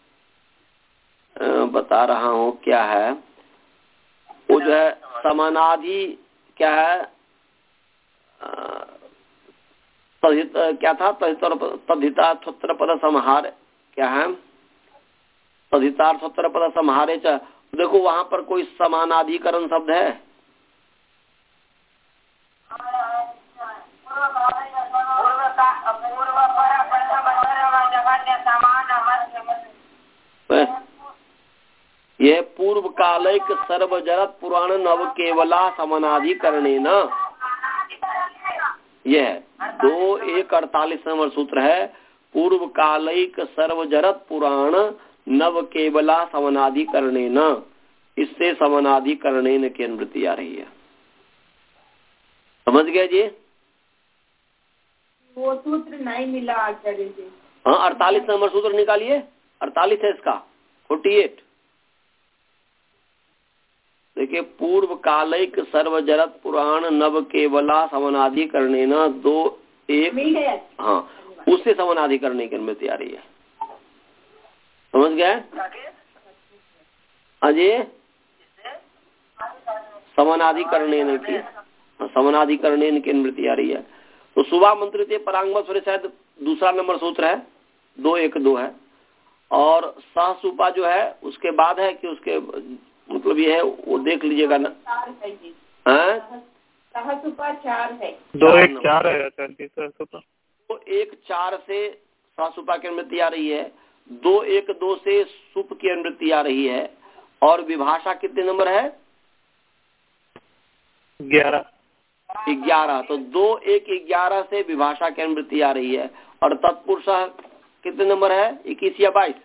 आ, बता रहा हूँ क्या है वो जो है समानाधि क्या है, तद्धित क्या था, तद्धितार्थोत्तर पद संहार क्या है, तद्धितार्थोत्तर पद संहारे च। देखो वहां पर कोई समानाधिकरण शब्द है? ये पूर्व कालिक सर्वजरत पुराण नव केवला समानाधिकरणे न, यह दो एक अड़तालीस नंबर सूत्र है। पूर्व कालिक सर्वजरत पुराण नव केवला समानाधिकरणे न, इससे समानाधिकरणे न की अनुवृत्ति आ रही है। समझ गए जी? वो सूत्र नहीं मिला आचार्य जी। हाँ, अड़तालीस नंबर सूत्र निकालिए। अड़तालीस है इसका, फोर्टी एट। देखिए, पूर्व कालिक सर्वजरत पुराण नव केवला समानाधिकरणे न दो एक, हाँ, उससे समानाधिकरणे की अनुमति आ रही है। समझ गए? अजय समानाधिकरणे न की समानाधिकरणे की अनुमति आ रही है। तो सुबह मंत्रित परांगम सूर्य शायद दूसरा नंबर सूत्र है, दो एक दो है। और सहसुपा जो है उसके बाद है कि उसके मतलब ये है, वो देख लीजिएगा ना। सहसुपा चार है, दो एक चार है आचार्य जी। सहसुपा दो एक चार से सहसुपा की अनुवृत्ति आ रही है। दो एक दो से सुप की अनुवृत्ति आ रही है। और विभाषा कितने नंबर है? ग्यारह ग्यारह। तो दो एक ग्यारह से विभाषा की अनुवृत्ति आ रही है। और तत्पुरुष कितने नंबर है? इक्कीस या बाईस?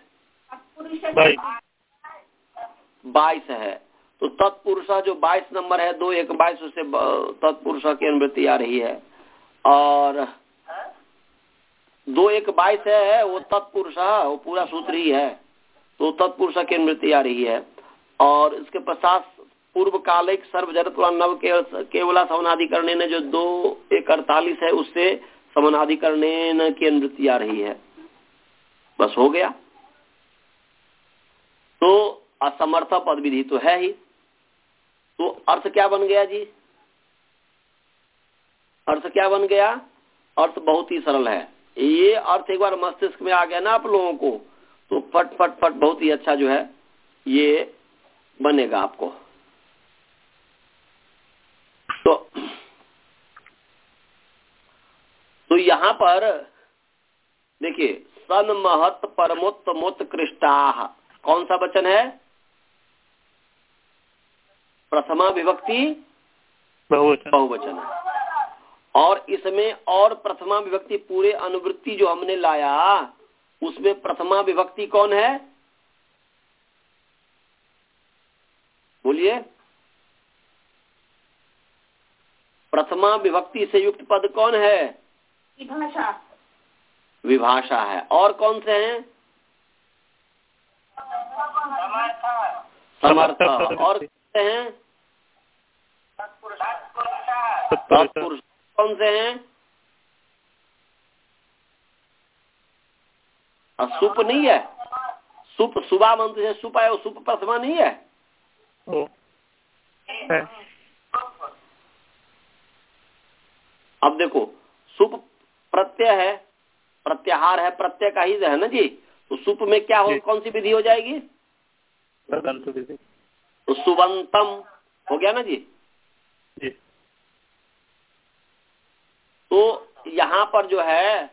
बाईस है। तो तत्पुरुष जो बाईस नंबर है, दो एक बाईस, उससे तत्पुरुष की अनुवृत्ति आ रही है। और दो एक बाईस है वो तत्पुरुष, वो पूरा सूत्र ही है, तो तत्पुरुष की अनुवृत्ति आ रही है। और इसके पश्चात पूर्व कालिक सर्वजरत नव केवला समानाधिकरणे ने जो दो एक अड़तालीस है उससे समानाधिकरणे की अनुवृत्ति आ रही है। बस हो गया। तो असमर्थ पद विधि तो है ही। तो अर्थ क्या बन गया जी? अर्थ क्या बन गया? अर्थ बहुत ही सरल है। ये अर्थ एक बार मस्तिष्क में आ गया ना आप लोगों को, तो फट फट फट बहुत ही अच्छा जो है ये बनेगा आपको। तो तो यहाँ पर देखिए, सन महत परमोत्तमोत्कृष्टाः, कौन सा वचन है? प्रथमा विभक्ति बहुवचन बहुवचन है। और इसमें और प्रथमा विभक्ति पूरे अनुवृत्ति जो हमने लाया उसमें प्रथमा विभक्ति कौन है? बोलिए। प्रथमा विभक्ति से युक्त पद कौन है? विभाषा। विभाषा है। और कौन से हैं? समर्थ। और कौन से हैं? तत्पुरुष। कौन से हैं? सुप नहीं है? सुप सुबह मंत्र से सुप आया, सुप प्रथमा नहीं है? ओ, है। अब देखो, सुप प्रत्यय है, प्रत्याहार है, प्रत्यय का ही है ना जी। तो सुप में क्या हो, कौन सी विधि हो जाएगी? विधि। तो सुबंतम हो गया ना जी। जी। तो यहाँ पर जो है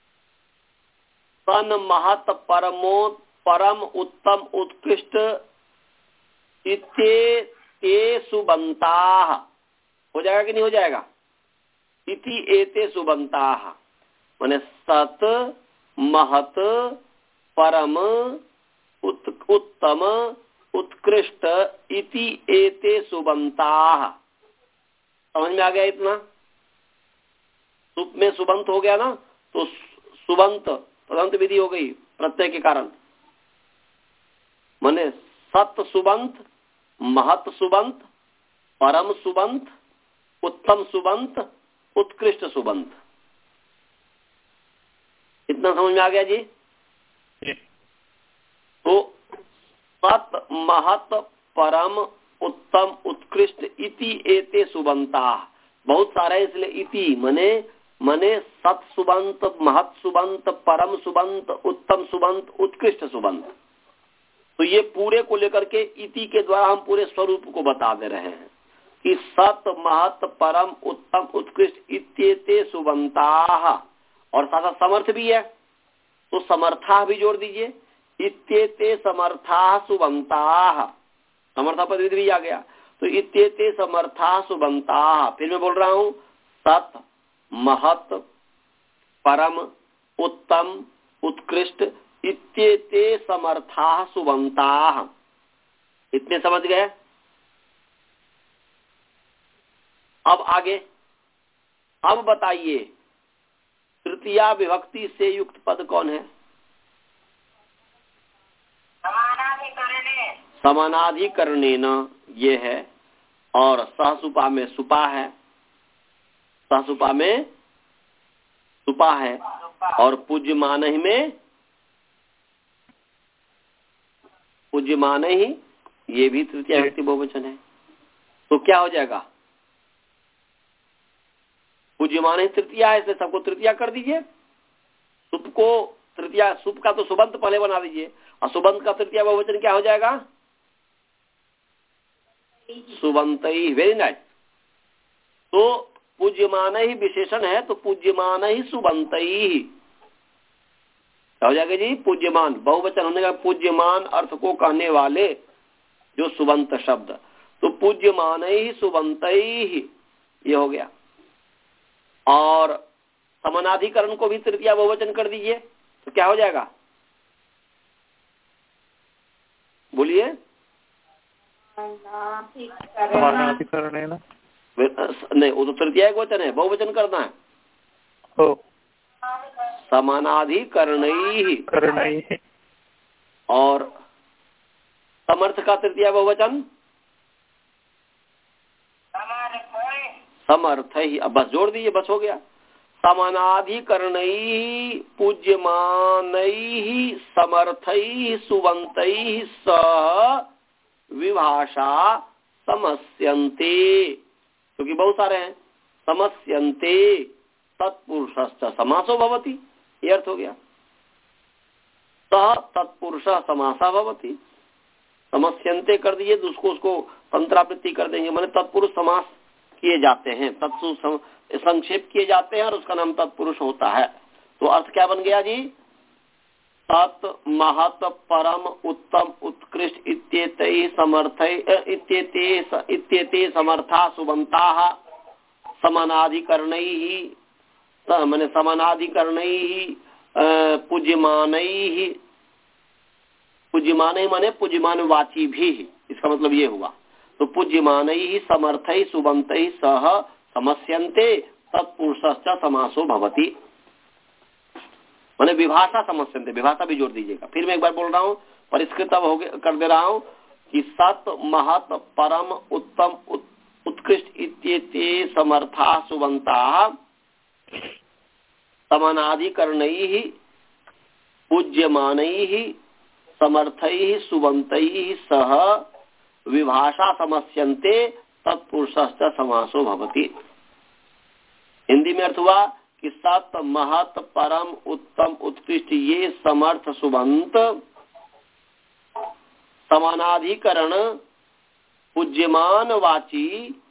सन महत परमो परम उत्तम उत्कृष्ट इत्ये ते सुबंताः हो जाएगा कि नहीं हो जाएगा? इति एते सुबंताः माने सत महत परम उत, उत्तम उत्कृष्ट इति एते सुबंताः। समझ में आ गया इतना? सुप में सुबंत हो गया ना, तो सुबंत तदंत विधि हो गई प्रत्यय के कारण। माने सत सुबंत, महत सुबंत, परम सुबंत, उत्तम सुबंत, उत्कृष्ट सुबंत। इतना समझ में आ गया जी? तो सत महत परम उत्तम उत्कृष्ट इति एते सुबंता, बहुत सारे इसलिए इति मने मने सत सुबंत, महत सुबंत, परम सुबंत, उत्तम सुबंत, उत्कृष्ट सुबंत। तो ये पूरे को लेकर के इति के द्वारा हम पूरे स्वरूप को बता दे रहे हैं कि सत महत परम उत्तम उत्कृष्ट इत्येते सुबंताः। और साथ साथ समर्थ भी है, तो समर्था भी जोड़ दीजिए, इत्येते समर्था सुबंताः। समर्था पद भी आ गया, तो इत्येते समर्था सुबंताः। फिर मैं बोल रहा हूं सत महत परम उत्तम उत्कृष्ट इत्येते समर्था सुबंताः। इतने समझ गए? अब आगे, अब बताइए तृतीया विभक्ति से युक्त पद कौन है? समानाधिकरणेन ये है, और सहसुपा में सुपा है, सहसुपा में सुपा है, और पूज्यमान ही में पूज्यमान ही, ये भी तृतीया विभक्ति बहुवचन है। तो क्या हो जाएगा? पूज्यमान ही तृतीया है, इसलिए सबको तृतीया कर दीजिए। सुप को तृतीया, सुप का तो सुबंत पहले बना दीजिए, और सुबंत का तृतीया बहुवचन क्या हो जाएगा? सुबंतई। Very nice. तो पूज्यमान ही विशेषण है, तो पूज्यमान ही सुबंतई क्या हो जाएगा जी? पूज्यमान बहुवचन होने का पूज्यमान अर्थ को कहने वाले जो सुबंत शब्द, तो पूज्यमान ही सुबंतई ये हो गया। और समानाधिकरण को भी तृतीया बहुवचन कर दीजिए, तो क्या हो जाएगा? बोलिए। समानाधिकरण है ना? नहीं, वो तो तृतीया वचन है, बहुवचन करना है। ओ समानाधिकरणैः करणैः। और समर्थ का तृतीया बहुवचन समर्थैः। अब बस जोड़ दीजिए, बस हो गया। समानाधिकरणैः पूज्यमानैः समर्थैः सुबन्तैः सह विभाषा समस्यन्ते, क्योंकि बहुत सारे हैं। समस्यन्ते तत्पुरुषश्च समासो भवति, ये अर्थ हो गया। सह तत्पुरुषः समासः भवति। समस्यन्ते कर दीजिए, तो उसको उसको पंत्रावृत्ति कर देंगे, माने तत्पुरुष समास किए जाते हैं, तत्सु संक्षेप किए जाते हैं, और उसका नाम तत्पुरुष होता है। तो अर्थ क्या बन गया जी? तत् महत परम उत्तम उत्कृष्ट इत्येते समर्थै इत्येते इत्येते समर्था सुबंताः समानाधिकरणैः माने समानाधिकरणैः पूज्यमानैः। पूज्यमानैः माने पूज्यमान वाची भी, इसका मतलब ये हुआ। तो पूज्यमानैः समर्थैः सुबन्तैः सह समस्यन्ते तत्पुरुषश्च समासो भवति, माने विभाषा समस्यन्ते, विभाषा भी जोड़ दीजिएगा। फिर मैं एक बार बोल रहा हूँ, परिष्कृत अब हो गया, कर दे रहा हूँ कि सत महत परम उत्तम उत, उत्कृष्ट इत्येते समर्था सुबंताः समानाधिकरणैः पूज्यमानैः समर्थैः सुबन्तैः सह विभाषा समस्यन्ते तत्पुरुषश्च समासो भवति। हिंदी में अर्थ हुआ कि सत महत परम उत्तम उत्कृष्ट ये समर्थ सुबंत समानाधिकरण पूज्यमान वाची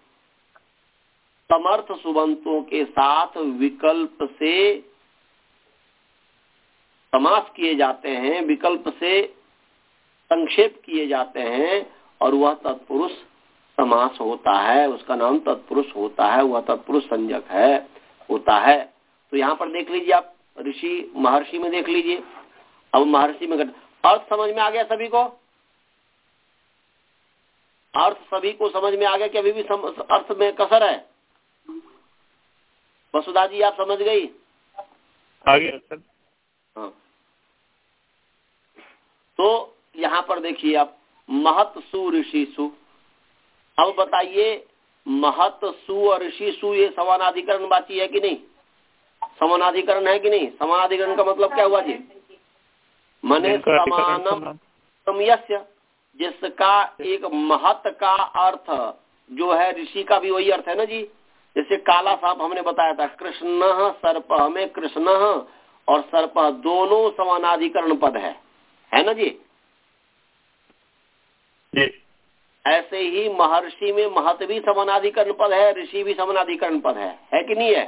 समर्थ सुबंतों के साथ विकल्प से समास किए जाते हैं, विकल्प से संक्षेप किए जाते हैं, और वह तत्पुरुष समास होता है, उसका नाम तत्पुरुष होता है, वह तत्पुरुष संज्ञक है होता है। तो यहाँ पर देख लीजिए आप, ऋषि महर्षि में देख लीजिए। अब महर्षि में अर्थ समझ में आ गया सभी को? अर्थ सभी को समझ में आ गया कि अभी भी सम, अर्थ में कसर है? वसुधा जी आप समझ गई? आ गया सर। हाँ, तो यहाँ पर देखिए आप, महत सु ऋषि सु। अब बताइए, महत सु और ऋषि सु ये समानाधिकरण वाची है कि नहीं? समानाधिकरण है कि नहीं? समानाधिकरण का मतलब क्या हुआ जी? मने समानम समयस्य, जिसका एक महत का अर्थ जो है, ऋषि का भी वही अर्थ है ना जी। जैसे काला सांप हमने बताया था, कृष्ण सर्प में कृष्ण और सर्प दोनों समानाधिकरण पद है, है ना जी? जी। ऐसे ही महर्षि में महत भी समानाधिकरण पद है, ऋषि भी समानाधिकरण पद है, है कि नहीं है?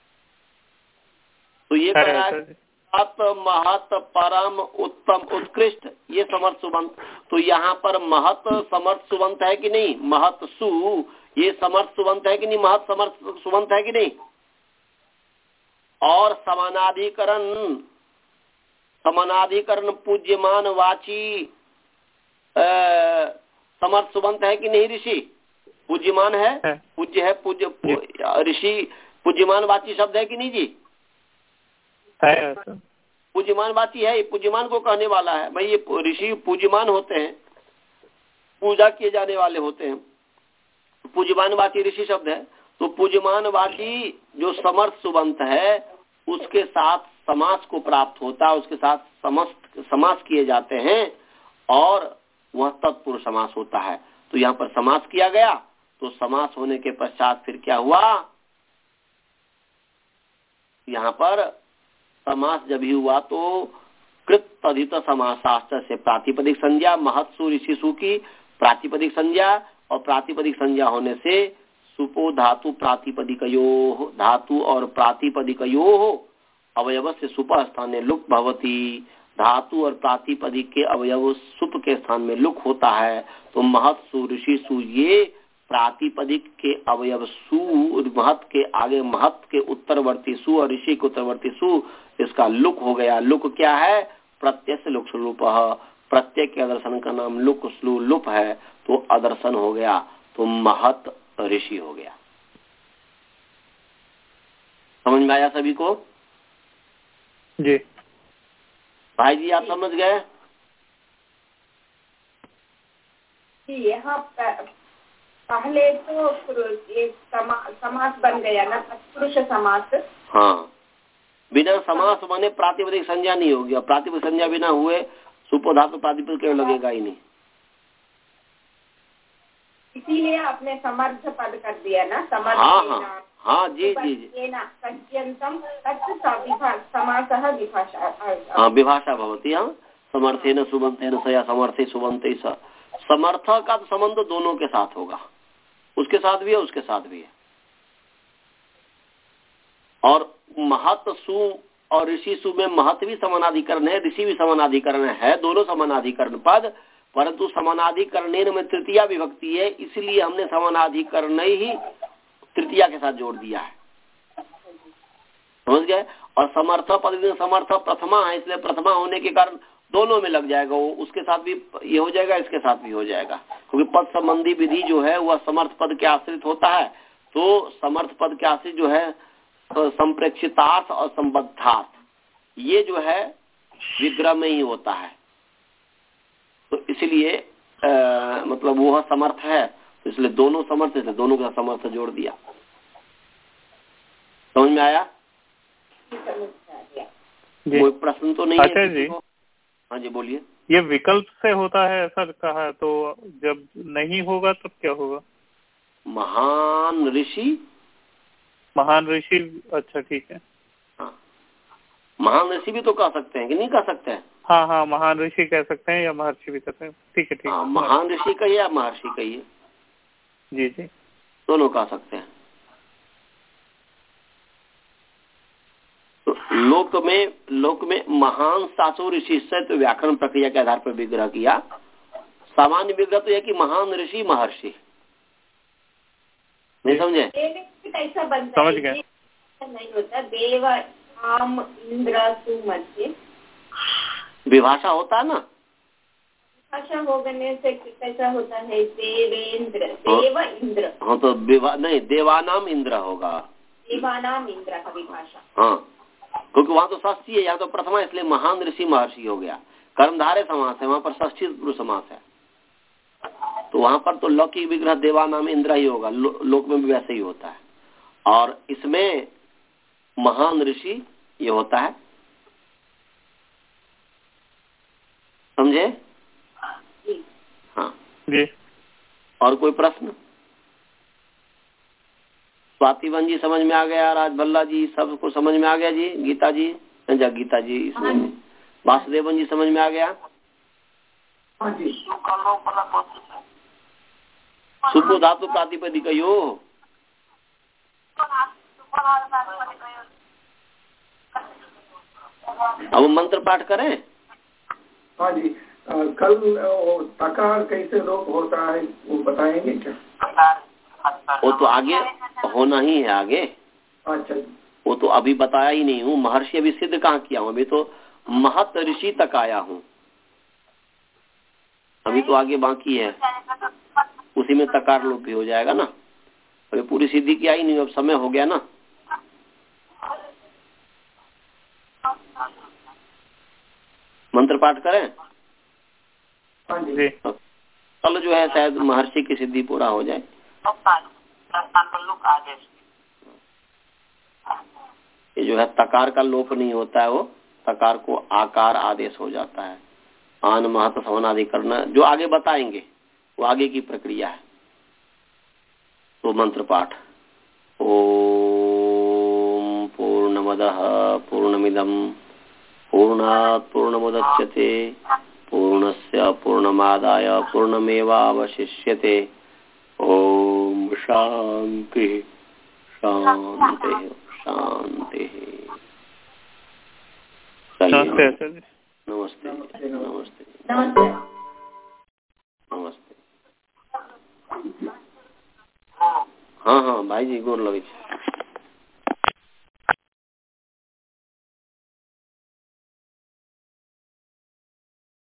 तो ये कह रहा है महत महत परम उत्तम उत्कृष्ट, ये समर्थ सुबंत। तो यहाँ पर महत समर्थ सुबंत है कि नहीं? महत सु ये समर्थ सुबंत है कि नहीं? महत समर्थ सुबंत है कि नहीं? और समानाधिकरण समानाधिकरण पूज्यमान वाची समर्थ सुबंत है कि नहीं? ऋषि पूज्यमान है, पूज्य है, पूज्य ऋषि पूज्यमान वाची शब्द है कि नहीं जी? है, पूज्यमान वाची है, पूज्यमान को कहने वाला है भाई। ये ऋषि पूज्यमान होते हैं, पूजा किए जाने वाले होते हैं, पूज्यमान वाची ऋषि शब्द है। तो पूज्यमान वाची जो समर्थ सुबंत है उसके साथ समास को प्राप्त होता है, उसके साथ समस्त समास किए जाते हैं और वह तत्पुरुष समास होता है। तो यहाँ पर समास किया गया, तो समास होने के पश्चात फिर क्या हुआ? यहाँ पर समास जब ही हुआ तो कृत तदित समासास्त्र से प्रातिपदिक संज्ञा, महत्सु ऋषिसु की प्रातिपदिक संज्ञा, और प्रातिपदिक संज्ञा होने से सुपो धातु प्रातिपदिकयोः, धातु और प्रातिपदिकयोः अवयव से सुप स्थाने लुक भवती। धातु और प्रातिपदिक के अवयव सुप के स्थान में लुक होता है। तो महत्सु ऋषिसु ये प्रातिपदिक के अवयव सु, महत के आगे महत के उत्तरवर्ती सु और ऋषि के उत्तरवर्ती सु, इसका लुक हो गया। लुक क्या है? प्रत्यय से लुक लुप, प्रत्यय के अदर्शन का नाम लुक स्लु लुप है, तो अदर्शन हो गया, तो महत ऋषि हो गया। समझ में आया सभी को? जी भाई जी आप समझ गए? यहाँ पहले तो ये समा, समास बन गया ना, पुरुष समास। हाँ, बिना समास माने प्रातिपदिक संज्ञा नहीं होगी। प्रातिपदिक संज्ञा बिना हुए सुपो धातु प्रातिपदिक क्यों लगेगा ही नहीं। इसीलिए आपने समर्थ पद कर दिया ना, समर्थ। हाँ हाँ हाँ जी जी जी हाँ, विभाषा भवती। हाँ, समर्थेन सुबंतेन स या समर्थे सुबंते स। समर्थ का तो संबंध दोनों के साथ होगा, उसके साथ भी है, उसके साथ भी है। और महत सु और ऋषि सु में महत भी समानाधिकरण है, ऋषि भी समानाधिकरण है, दोनों समानाधिकरण पद, परंतु समानाधिकरण में तृतीया विभक्ति है, इसलिए हमने समानाधिकरण ही तृतीया के साथ जोड़ दिया है। समझ गए? और समर्थ पद में समर्थ प्रथमा है, इसलिए प्रथमा होने के कारण दोनों में लग जाएगा, वो उसके साथ भी ये हो जाएगा, इसके साथ भी हो जाएगा, क्योंकि पद संबंधी विधि जो है वह समर्थ पद के आश्रित होता है। तो समर्थ पद के आश्रित जो है संप्रेक्षितार्थ और संबद्धार्थ, ये जो है विग्रह में ही होता है। तो इसलिए मतलब वह समर्थ है, तो इसलिए दोनों समर्थ है, दोनों का समर्थ जोड़ दिया। समझ में आया? कोई प्रश्न तो नहीं अच्छा है जी? हाँ जी बोलिए। ये विकल्प से होता है ऐसा कहा है, तो जब नहीं होगा तब क्या होगा? महान ऋषि, महान ऋषि। अच्छा ठीक है। हाँ, महान ऋषि भी तो कह सकते हैं कि नहीं कह सकते हैं? हाँ हाँ, महान ऋषि कह सकते हैं या महर्षि भी कहते हैं। ठीक है ठीक है। महान ऋषि कहिए या महर्षि कहिए, जी जी, दोनों कह सकते हैं। तो लोक में लोक में महान सासु ऋषि से तो व्याकरण प्रक्रिया के आधार पर विग्रह किया। सामान्य विग्रह तो यह कि महान ऋषि महर्षि। नहीं समझे? ऐसा बनता समझ गए? नहीं होता देव आम इंद्र सु मध्य विभाषा होता है ना, भाषा होने से कैसा होता है? देवेंद्र, देव इंद्र। हाँ तो देवा नहीं, देवानाम इंद्र होगा। देवानाम इंद्र का विभाषा। हाँ, क्योंकि वहाँ तो षष्ठी है, यहाँ तो प्रथमा, इसलिए महान ऋषि महर्षि हो गया। कर्मधारय समास है, वहाँ पर षष्ठी पुरुष समास है, तो वहाँ पर तो लौकिक विग्रह देवानाम इंद्र ही होगा। लो, लोक में भी वैसे ही होता है। और इसमें महान ऋषि ये होता है, समझे? हाँ जी। और कोई प्रश्न? स्वातिवन जी समझ में आ गया, राजभल्ला जी सबको समझ में आ गया जी, गीता जी, गीता जी इसमें वासुदेवन जी समझ में आ गया? हाँ जी। सुब्बो धातु प्रातिपदिक यो। अब मंत्र पाठ करें? हाँ जी। आ, कल तकार कैसे लोप होता है वो बताएंगे क्या? वो तो आगे होना ही है आगे। अच्छा। वो तो अभी बताया ही नहीं हूँ। महर्षि अभी सिद्ध कहाँ किया हूँ, अभी तो महत ऋषि तक आया हूँ, अभी तो आगे बाकी है। उसी में तकार लोप भी हो जाएगा ना। अभी पूरी सिद्धि किया ही नहीं, अब समय हो गया ना। मंत्र पाठ करें? हाँ जी। कल जो है शायद महर्षि की सिद्धि पूरा हो जाए। ये जो है तकार का लोप नहीं होता है, वो तकार को आकार आदेश हो जाता है। आन महत सवनादि करना जो आगे बताएंगे वो आगे की प्रक्रिया है। तो मंत्र पाठ। ओम पूर्णमदः पूर्णमिदं पूर्णात् पूर्णमुदच्यते पूर्णस्य पूर्णमादाय पूर्णमेवावशिष्यते। ओम शांति शांति शांति। नमस्ते नमस्ते नमस्ते नमस्ते। नमस्ते। हाँ हाँ भाई जी गोर लगे।